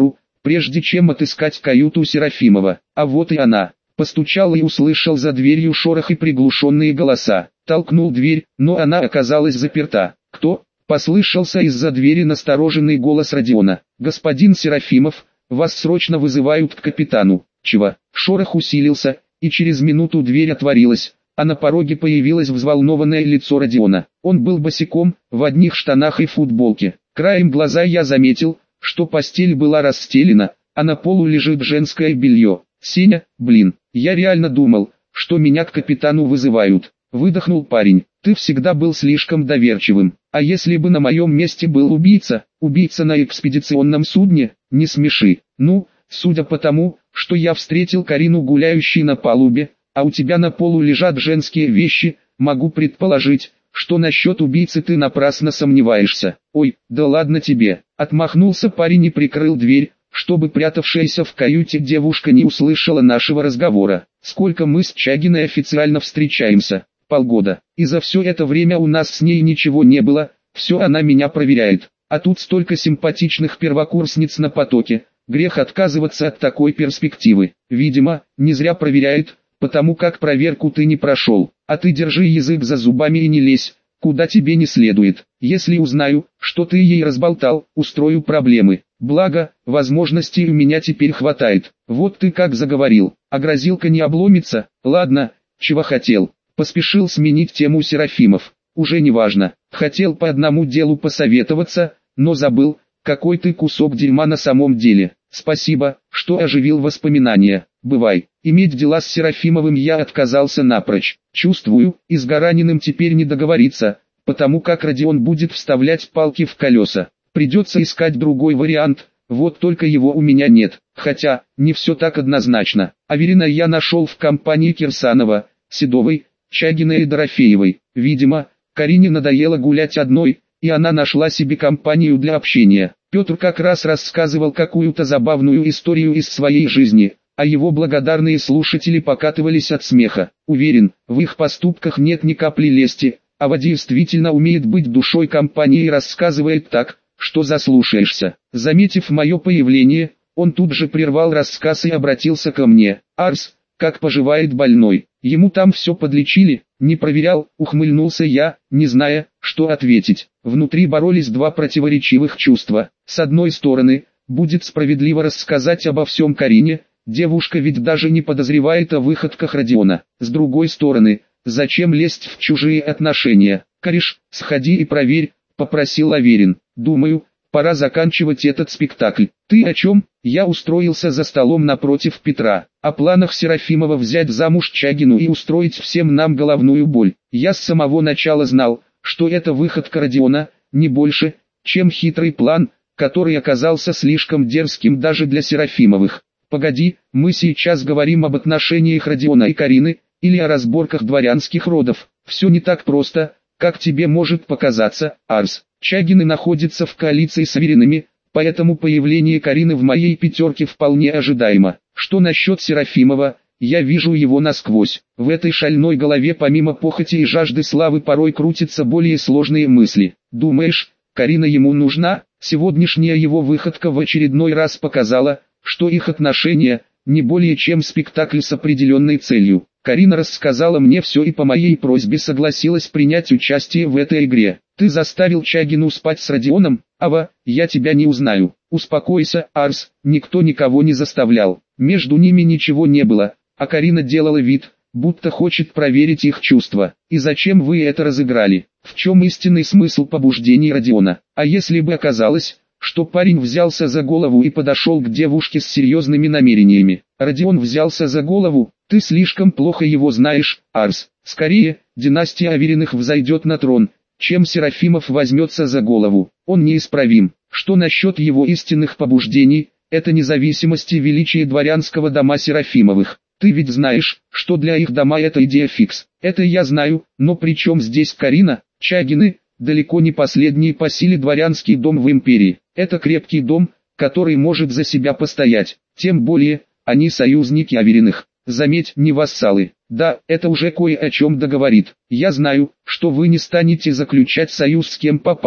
прежде чем отыскать каюту Серафимова. А вот и она. Постучал и услышал за дверью шорох и приглушенные голоса. Толкнул дверь, но она оказалась заперта. «Кто?» — послышался из-за двери настороженный голос Родиона. «Господин Серафимов, вас срочно вызывают к капитану». «Чего?» Шорох усилился, и через минуту дверь отворилась, а на пороге появилось взволнованное лицо Родиона. Он был босиком, в одних штанах и футболке. Краем глаза я заметил, что постель была расстелена, а на полу лежит женское белье. «Сеня, блин, я реально думал, что меня к капитану вызывают», — выдохнул парень. «Ты всегда был слишком доверчивым. А если бы на моем месте был убийца на экспедиционном судне, не смеши. Ну, судя по тому, что я встретил Карину гуляющей на палубе, а у тебя на полу лежат женские вещи, могу предположить, что насчет убийцы ты напрасно сомневаешься». «Ой, да ладно тебе», — отмахнулся парень и прикрыл дверь, чтобы прятавшаяся в каюте девушка не услышала нашего разговора. «Сколько мы с Чагиной официально встречаемся?» «Полгода. И за все это время у нас с ней ничего не было, все она меня проверяет. А тут столько симпатичных первокурсниц на потоке, грех отказываться от такой перспективы. Видимо, не зря проверяет, потому как проверку ты не прошел. А ты держи язык за зубами и не лезь, куда тебе не следует. Если узнаю, что ты ей разболтал, устрою проблемы. Благо, возможностей у меня теперь хватает. Вот ты как заговорил, а грозилка не обломится. Ладно, чего хотел?» Поспешил сменить тему Серафимов. «Уже не важно. Хотел по одному делу посоветоваться, но забыл, какой ты кусок дерьма на самом деле. Спасибо, что оживил воспоминания. Бывай». Иметь дела с Серафимовым я отказался напрочь. Чувствую, и с Гараниным теперь не договориться, потому как Родион будет вставлять палки в колеса. Придется искать другой вариант, вот только его у меня нет. Хотя, не все так однозначно. Аверина я нашел в компании Кирсанова, Седовой, Чагиной и Дорофеевой. Видимо, Карине надоело гулять одной, и она нашла себе компанию для общения. Петр как раз рассказывал какую-то забавную историю из своей жизни, а его благодарные слушатели покатывались от смеха. Уверен, в их поступках нет ни капли лести, а Ава действительно умеет быть душой компании и рассказывает так, что заслушаешься. Заметив мое появление, он тут же прервал рассказ и обратился ко мне. «Арс, как поживает больной? Ему там все подлечили?» «Не проверял», ухмыльнулся я, не зная, что ответить. Внутри боролись два противоречивых чувства. С одной стороны, будет справедливо рассказать обо всем Карине, девушка ведь даже не подозревает о выходках Родиона. С другой стороны, зачем лезть в чужие отношения? «Кореш, сходи и проверь», попросил Аверин. «Думаю, пора заканчивать этот спектакль». «Ты о чем?» Я устроился за столом напротив Петра. О планах Серафимова взять замуж Чагину и устроить всем нам головную боль. Я с самого начала знал, что это выходка Родиона, не больше, чем хитрый план, который оказался слишком дерзким даже для Серафимовых. «Погоди, мы сейчас говорим об отношениях Родиона и Карины, или о разборках дворянских родов. Все не так просто, как тебе может показаться, Арс. Чагины находятся в коалиции с Авериными, поэтому появление Карины в моей пятерке вполне ожидаемо. Что насчет Серафимова, я вижу его насквозь. В этой шальной голове помимо похоти и жажды славы порой крутятся более сложные мысли. Думаешь, Карина ему нужна?» Сегодняшняя его выходка в очередной раз показала, что их отношения не более чем спектакль с определенной целью. Карина рассказала мне все и по моей просьбе согласилась принять участие в этой игре. «Ты заставил Чагину спать с Родионом? Ава, я тебя не узнаю». «Успокойся, Арс, никто никого не заставлял. Между ними ничего не было, а Карина делала вид, будто хочет проверить их чувства. И зачем вы это разыграли? В чем истинный смысл побуждений Родиона? А если бы оказалось, что парень взялся за голову и подошел к девушке с серьезными намерениями? Родион взялся за голову? Ты слишком плохо его знаешь, Арс. Скорее, династия Авериных взойдет на трон, чем Серафимов возьмется за голову. Он неисправим. Что насчет его истинных побуждений? Это независимость и величие дворянского дома Серафимовых. Ты ведь знаешь, что для их дома это идея фикс. Это я знаю, но при чем здесь Карина? Чагины – далеко не последний по силе дворянский дом в империи. Это крепкий дом, который может за себя постоять. Тем более, они союзники Авериных. Заметь, не вассалы. Да, это уже кое о чем договорит. Я знаю, что вы не станете заключать союз с кем попало.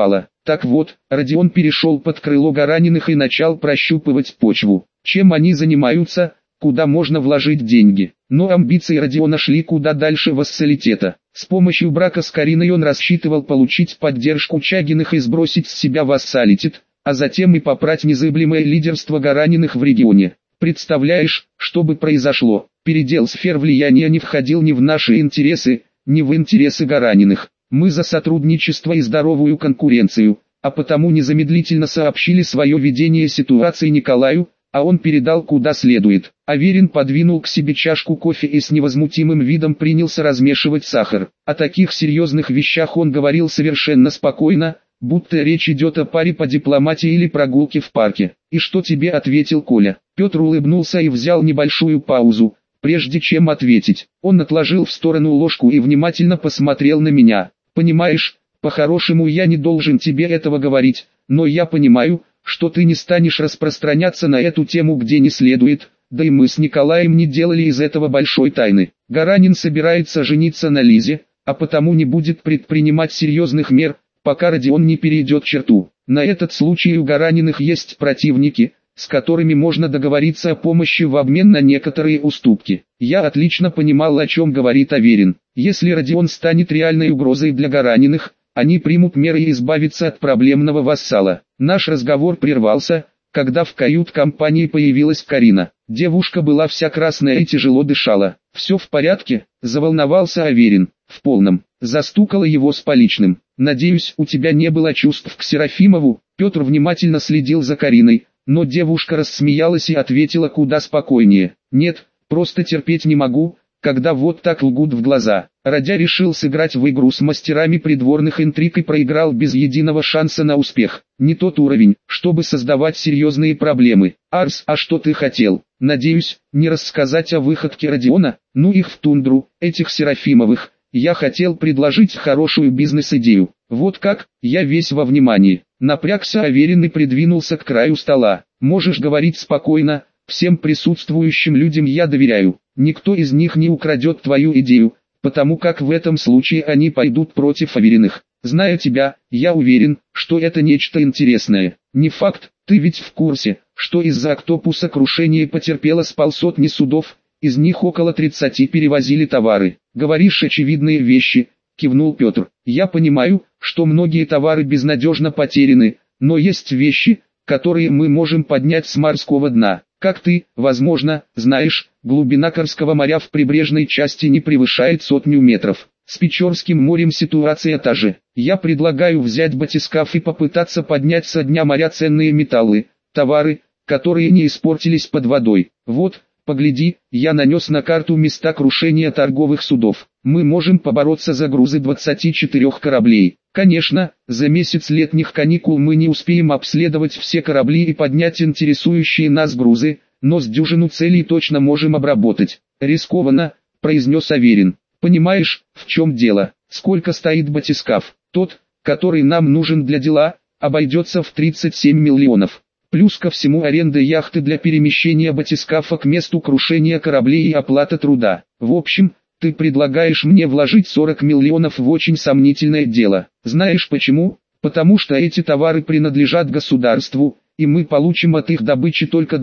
Так вот, Родион перешел под крыло Гараниных и начал прощупывать почву. Чем они занимаются, куда можно вложить деньги. Но амбиции Родиона шли куда дальше вассалитета. С помощью брака с Кариной он рассчитывал получить поддержку Чагиных и сбросить с себя вассалитет, а затем и попрать незыблемое лидерство Гараниных в регионе. Представляешь, что бы произошло? Передел сфер влияния не входил ни в наши интересы, ни в интересы Гараниных. Мы за сотрудничество и здоровую конкуренцию, а потому незамедлительно сообщили свое видение ситуации Николаю, а он передал куда следует. Аверин подвинул к себе чашку кофе и с невозмутимым видом принялся размешивать сахар. О таких серьезных вещах он говорил совершенно спокойно, будто речь идет о паре по дипломатии или прогулке в парке. «И что тебе ответил Коля?» Петр улыбнулся и взял небольшую паузу, прежде чем ответить. Он отложил в сторону ложку и внимательно посмотрел на меня. «Понимаешь, по-хорошему я не должен тебе этого говорить, но я понимаю, что ты не станешь распространяться на эту тему где не следует, да и мы с Николаем не делали из этого большой тайны. Гаранин собирается жениться на Лизе, а потому не будет предпринимать серьезных мер, пока Родион не перейдет черту. На этот случай у Гараниных есть противники, с которыми можно договориться о помощи в обмен на некоторые уступки. Я отлично понимал, о чем говорит Аверин. Если Родион станет реальной угрозой для Гараниных, они примут меры и избавятся от проблемного вассала. Наш разговор прервался, когда в кают-компании появилась Карина. Девушка была вся красная и тяжело дышала. «Все в порядке?» – заволновался Аверин. «В полном». Застукала его с поличным. «Надеюсь, у тебя не было чувств к Серафимову?» Петр внимательно следил за Кариной, но девушка рассмеялась и ответила куда спокойнее. «Нет, просто терпеть не могу, когда вот так лгут в глаза». Родя решил сыграть в игру с мастерами придворных интриг и проиграл без единого шанса на успех. Не тот уровень, чтобы создавать серьезные проблемы. «Арс, а что ты хотел? Надеюсь, не рассказать о выходке Родиона? Ну их в тундру, этих Серафимовых. Я хотел предложить хорошую бизнес-идею». «Вот как?» Я весь во внимании. Напрягся Аверин и придвинулся к краю стола. «Можешь говорить спокойно, всем присутствующим людям я доверяю. Никто из них не украдет твою идею, потому как в этом случае они пойдут против Авериных. Зная тебя, я уверен, что это нечто интересное. Не факт, ты ведь в курсе, что из-за Октопуса крушение потерпело с полсотни судов, из них около 30 перевозили товары. Говоришь очевидные вещи», — кивнул Петр. «Я понимаю, что многие товары безнадежно потеряны, но есть вещи, которые мы можем поднять с морского дна. Как ты, возможно, знаешь, глубина Карского моря в прибрежной части не превышает 100 метров. С Печорским морем ситуация та же. Я предлагаю взять батискаф и попытаться поднять со дна моря ценные металлы, товары, которые не испортились под водой. Вот, погляди, я нанес на карту места крушения торговых судов. Мы можем побороться за грузы 24 кораблей. Конечно, за месяц летних каникул мы не успеем обследовать все корабли и поднять интересующие нас грузы, но с дюжину целей точно можем обработать. «Рискованно», — произнес Аверин. «Понимаешь, в чем дело? Сколько стоит батискаф? Тот, который нам нужен для дела, обойдется в 37 миллионов. Плюс ко всему аренда яхты для перемещения батискафа к месту крушения кораблей и оплата труда. В общем, ты предлагаешь мне вложить 40 миллионов в очень сомнительное дело. Знаешь почему? Потому что эти товары принадлежат государству, и мы получим от их добычи только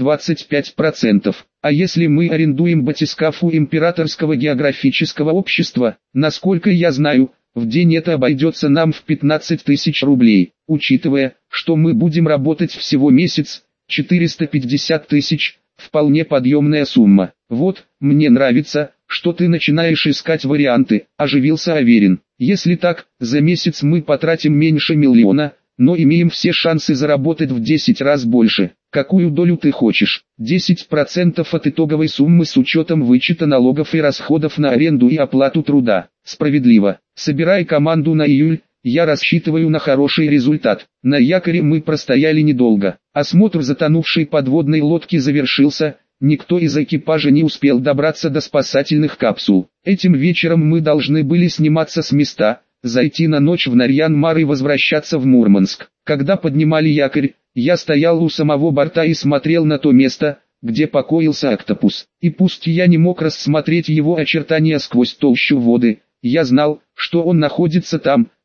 25%. А если мы арендуем батискаф у Императорского географического общества, насколько я знаю, в день это обойдется нам в 15 тысяч рублей. Учитывая, что мы будем работать всего месяц, 450 тысяч, вполне подъемная сумма. Вот, мне нравится, что ты начинаешь искать варианты», – оживился Аверин. «Если так, за месяц мы потратим меньше миллиона, но имеем все шансы заработать в 10 раз больше. Какую долю ты хочешь?» 10% от итоговой суммы с учетом вычета налогов и расходов на аренду и оплату труда. Справедливо. Собирай команду на июль, я рассчитываю на хороший результат. На якоре мы простояли недолго. Осмотр затонувшей подводной лодки завершился. Никто из экипажа не успел добраться до спасательных капсул. Этим вечером мы должны были сниматься с места, зайти на ночь в Нарьян-Мар и возвращаться в Мурманск. Когда поднимали якорь, я стоял у самого борта и смотрел на то место, где покоился Октопус. И пусть я не мог рассмотреть его очертания сквозь толщу воды, я знал, что он находится там,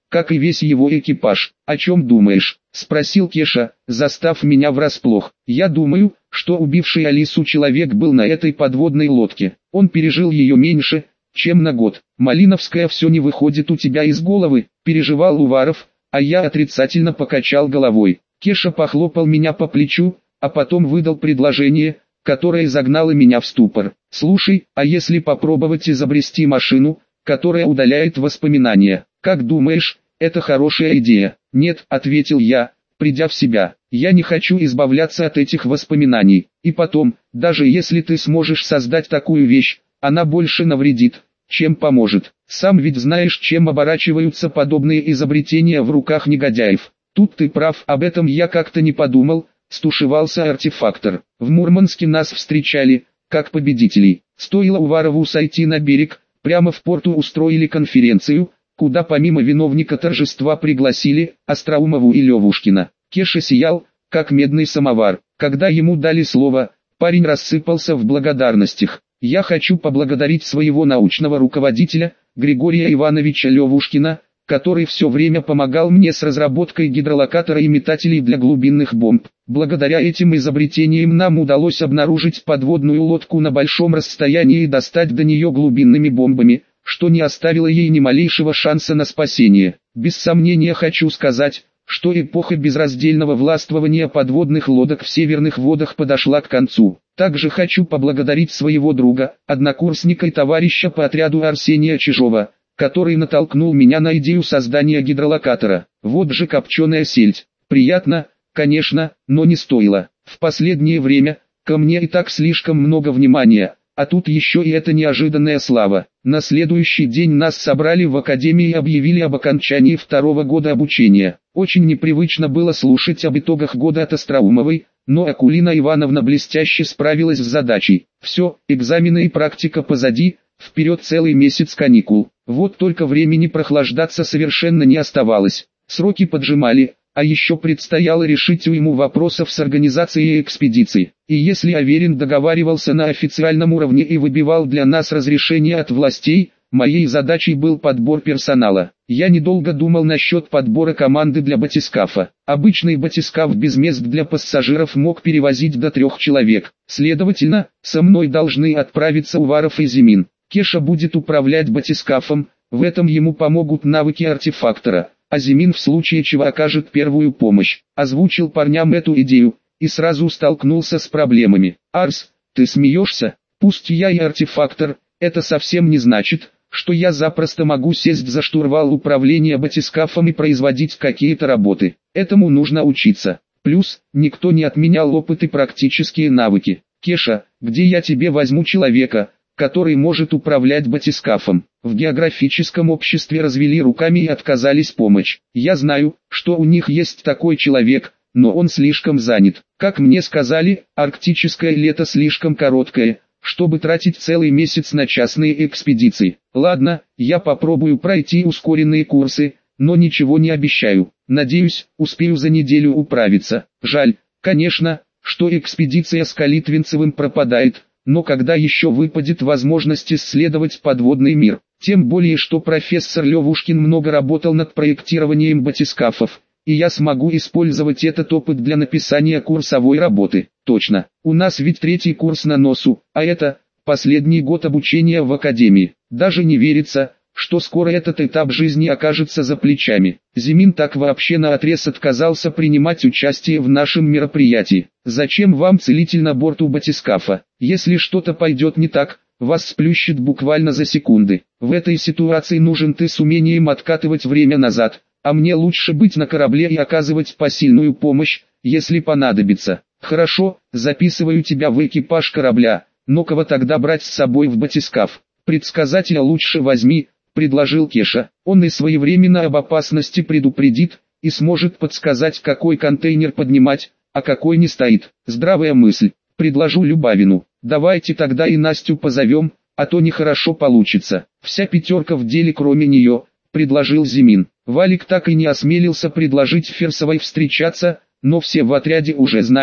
как и весь его экипаж. «О чем думаешь?» – спросил Кеша, застав меня врасплох. «Я думаю, что убивший Алису человек был на этой подводной лодке. Он пережил ее меньше, чем на год. Малиновская, все не выходит у тебя из головы», – переживал Уваров, а я отрицательно покачал головой. Кеша похлопал меня по плечу, а потом выдал предложение, которое загнало меня в ступор. «Слушай, а если попробовать изобрести машину, которая удаляет воспоминания? Как думаешь, это хорошая идея?» «Нет», — ответил я, придя в себя. «Я не хочу избавляться от этих воспоминаний. И потом, даже если ты сможешь создать такую вещь, она больше навредит, чем поможет. Сам ведь знаешь, чем оборачиваются подобные изобретения в руках негодяев». «Тут ты прав, об этом я как-то не подумал», — стушевался артефактор. «В Мурманске нас встречали, как победителей. Стоило Уварову сойти на берег, прямо в порту устроили конференцию, куда помимо виновника торжества пригласили Остроумову и Левушкина. Кеша сиял, как медный самовар. Когда ему дали слово, парень рассыпался в благодарностях. «Я хочу поблагодарить своего научного руководителя, Григория Ивановича Левушкина, который все время помогал мне с разработкой гидролокатора и метателей для глубинных бомб. Благодаря этим изобретениям нам удалось обнаружить подводную лодку на большом расстоянии и достать до нее глубинными бомбами, что не оставило ей ни малейшего шанса на спасение. Без сомнения хочу сказать, что эпоха безраздельного властвования подводных лодок в северных водах подошла к концу. Также хочу поблагодарить своего друга, однокурсника и товарища по отряду Арсения Чижова, который натолкнул меня на идею создания гидролокатора. Вот же копченая сельдь. Приятно, конечно, но не стоило. В последнее время ко мне и так слишком много внимания, а тут еще и эта неожиданная слава. На следующий день нас собрали в академии и объявили об окончании второго года обучения. Очень непривычно было слушать об итогах года от Остроумовой, но Акулина Ивановна блестяще справилась с задачей. Все, экзамены и практика позади, вперед целый месяц каникул. Вот только времени прохлаждаться совершенно не оставалось. Сроки поджимали, а еще предстояло решить уйму вопросов с организацией экспедиции. И если Аверин договаривался на официальном уровне и выбивал для нас разрешение от властей, моей задачей был подбор персонала. Я недолго думал насчет подбора команды для батискафа. Обычный батискаф без мест для пассажиров мог перевозить до 3 человек. Следовательно, со мной должны отправиться Уваров и Зимин. Кеша будет управлять батискафом, в этом ему помогут навыки артефактора, а Зимин в случае чего окажет первую помощь. Озвучил парням эту идею, и сразу столкнулся с проблемами. «Арс, ты смеешься? Пусть я и артефактор, это совсем не значит, что я запросто могу сесть за штурвал управления батискафом и производить какие-то работы. Этому нужно учиться. Плюс, никто не отменял опыт и практические навыки. Кеша, где я тебе возьму человека, который может управлять батискафом?» В географическом обществе развели руками и отказались помочь. «Я знаю, что у них есть такой человек, но он слишком занят. Как мне сказали, арктическое лето слишком короткое, чтобы тратить целый месяц на частные экспедиции. Ладно, я попробую пройти ускоренные курсы, но ничего не обещаю. Надеюсь, успею за неделю управиться. Жаль, конечно, что экспедиция с Калитвинцевым пропадает, но когда еще выпадет возможность исследовать подводный мир? Тем более, что профессор Левушкин много работал над проектированием батискафов, и я смогу использовать этот опыт для написания курсовой работы. Точно, у нас ведь 3-й курс на носу, а это последний год обучения в академии. Даже не верится, что скоро этот этап жизни окажется за плечами. Зимин так вообще наотрез отказался принимать участие в нашем мероприятии. «Зачем вам целитель на борту батискафа? Если что-то пойдет не так, вас сплющит буквально за секунды. В этой ситуации нужен ты с умением откатывать время назад, а мне лучше быть на корабле и оказывать посильную помощь, если понадобится. Хорошо, записываю тебя в экипаж корабля, но кого тогда брать с собой в батискаф? Предсказателя лучше возьми», — предложил Кеша. «Он и своевременно об опасности предупредит, и сможет подсказать, какой контейнер поднимать, а какой не стоит. Здравая мысль. Предложу Любавину. Давайте тогда и Настю позовем, а то нехорошо получится. Вся 5 в деле кроме нее», — предложил Зимин. Валик так и не осмелился предложить Фирсовой встречаться, но все в отряде уже знали,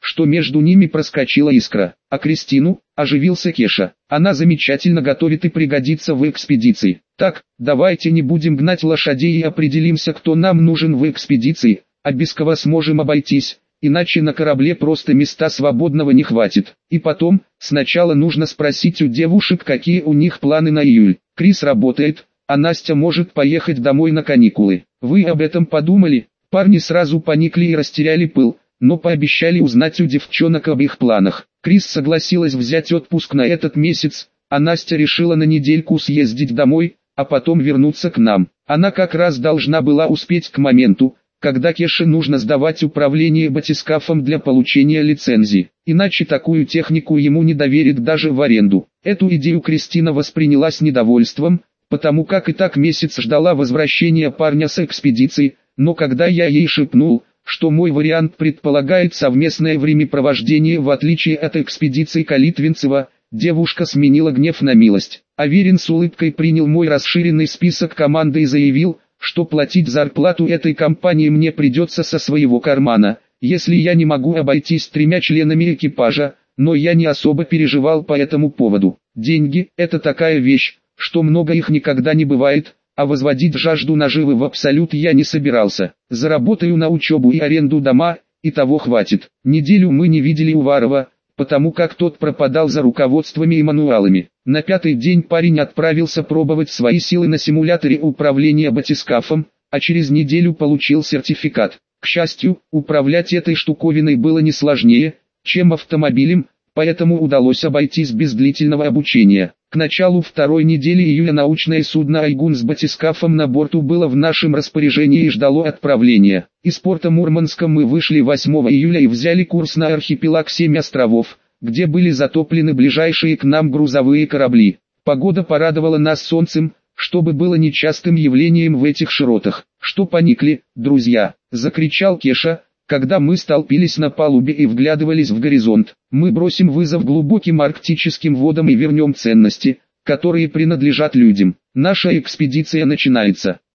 что между ними проскочила искра. А Кристину, оживился Кеша, она замечательно готовит и пригодится в экспедиции. Так, давайте не будем гнать лошадей и определимся, кто нам нужен в экспедиции, а без кого сможем обойтись. Иначе на корабле просто места свободного не хватит. И потом, сначала нужно спросить у девушек, какие у них планы на июль. Крис работает, а Настя может поехать домой на каникулы. Вы об этом подумали? Парни сразу поникли и растеряли пыл, но пообещали узнать у девчонок об их планах. Крис согласилась взять отпуск на этот месяц, а Настя решила на недельку съездить домой, а потом вернуться к нам. Она как раз должна была успеть к моменту, когда Кеше нужно сдавать управление батискафом для получения лицензии, иначе такую технику ему не доверят даже в аренду. Эту идею Кристина восприняла с недовольством, потому как и так месяц ждала возвращения парня с экспедиции, но когда я ей шепнул, что мой вариант предполагает совместное времяпровождение в отличие от экспедиции Калитвинцева, девушка сменила гнев на милость. Аверин с улыбкой принял мой расширенный список команды и заявил, что платить зарплату этой компании мне придется со своего кармана, если я не могу обойтись 3 членами экипажа, но я не особо переживал по этому поводу. Деньги – это такая вещь, что много их никогда не бывает, а возводить жажду наживы в абсолют я не собирался. Заработаю на учебу и аренду дома, и того хватит. Неделю мы не видели Уварова, потому как тот пропадал за руководствами и мануалами. На 5-й день парень отправился пробовать свои силы на симуляторе управления батискафом, а через неделю получил сертификат. К счастью, управлять этой штуковиной было не сложнее, чем автомобилем, поэтому удалось обойтись без длительного обучения. К началу 2-й недели июля научное судно «Айгун» с батискафом на борту было в нашем распоряжении и ждало отправления. Из порта Мурманска мы вышли 8 июля и взяли курс на архипелаг 7 островов, где были затоплены ближайшие к нам грузовые корабли. Погода порадовала нас солнцем, чтобы было нечастым явлением в этих широтах. «Что поникли, друзья?» – закричал Кеша, когда мы столпились на палубе и вглядывались в горизонт. «Мы бросим вызов глубоким арктическим водам и вернем ценности, которые принадлежат людям. Наша экспедиция начинается».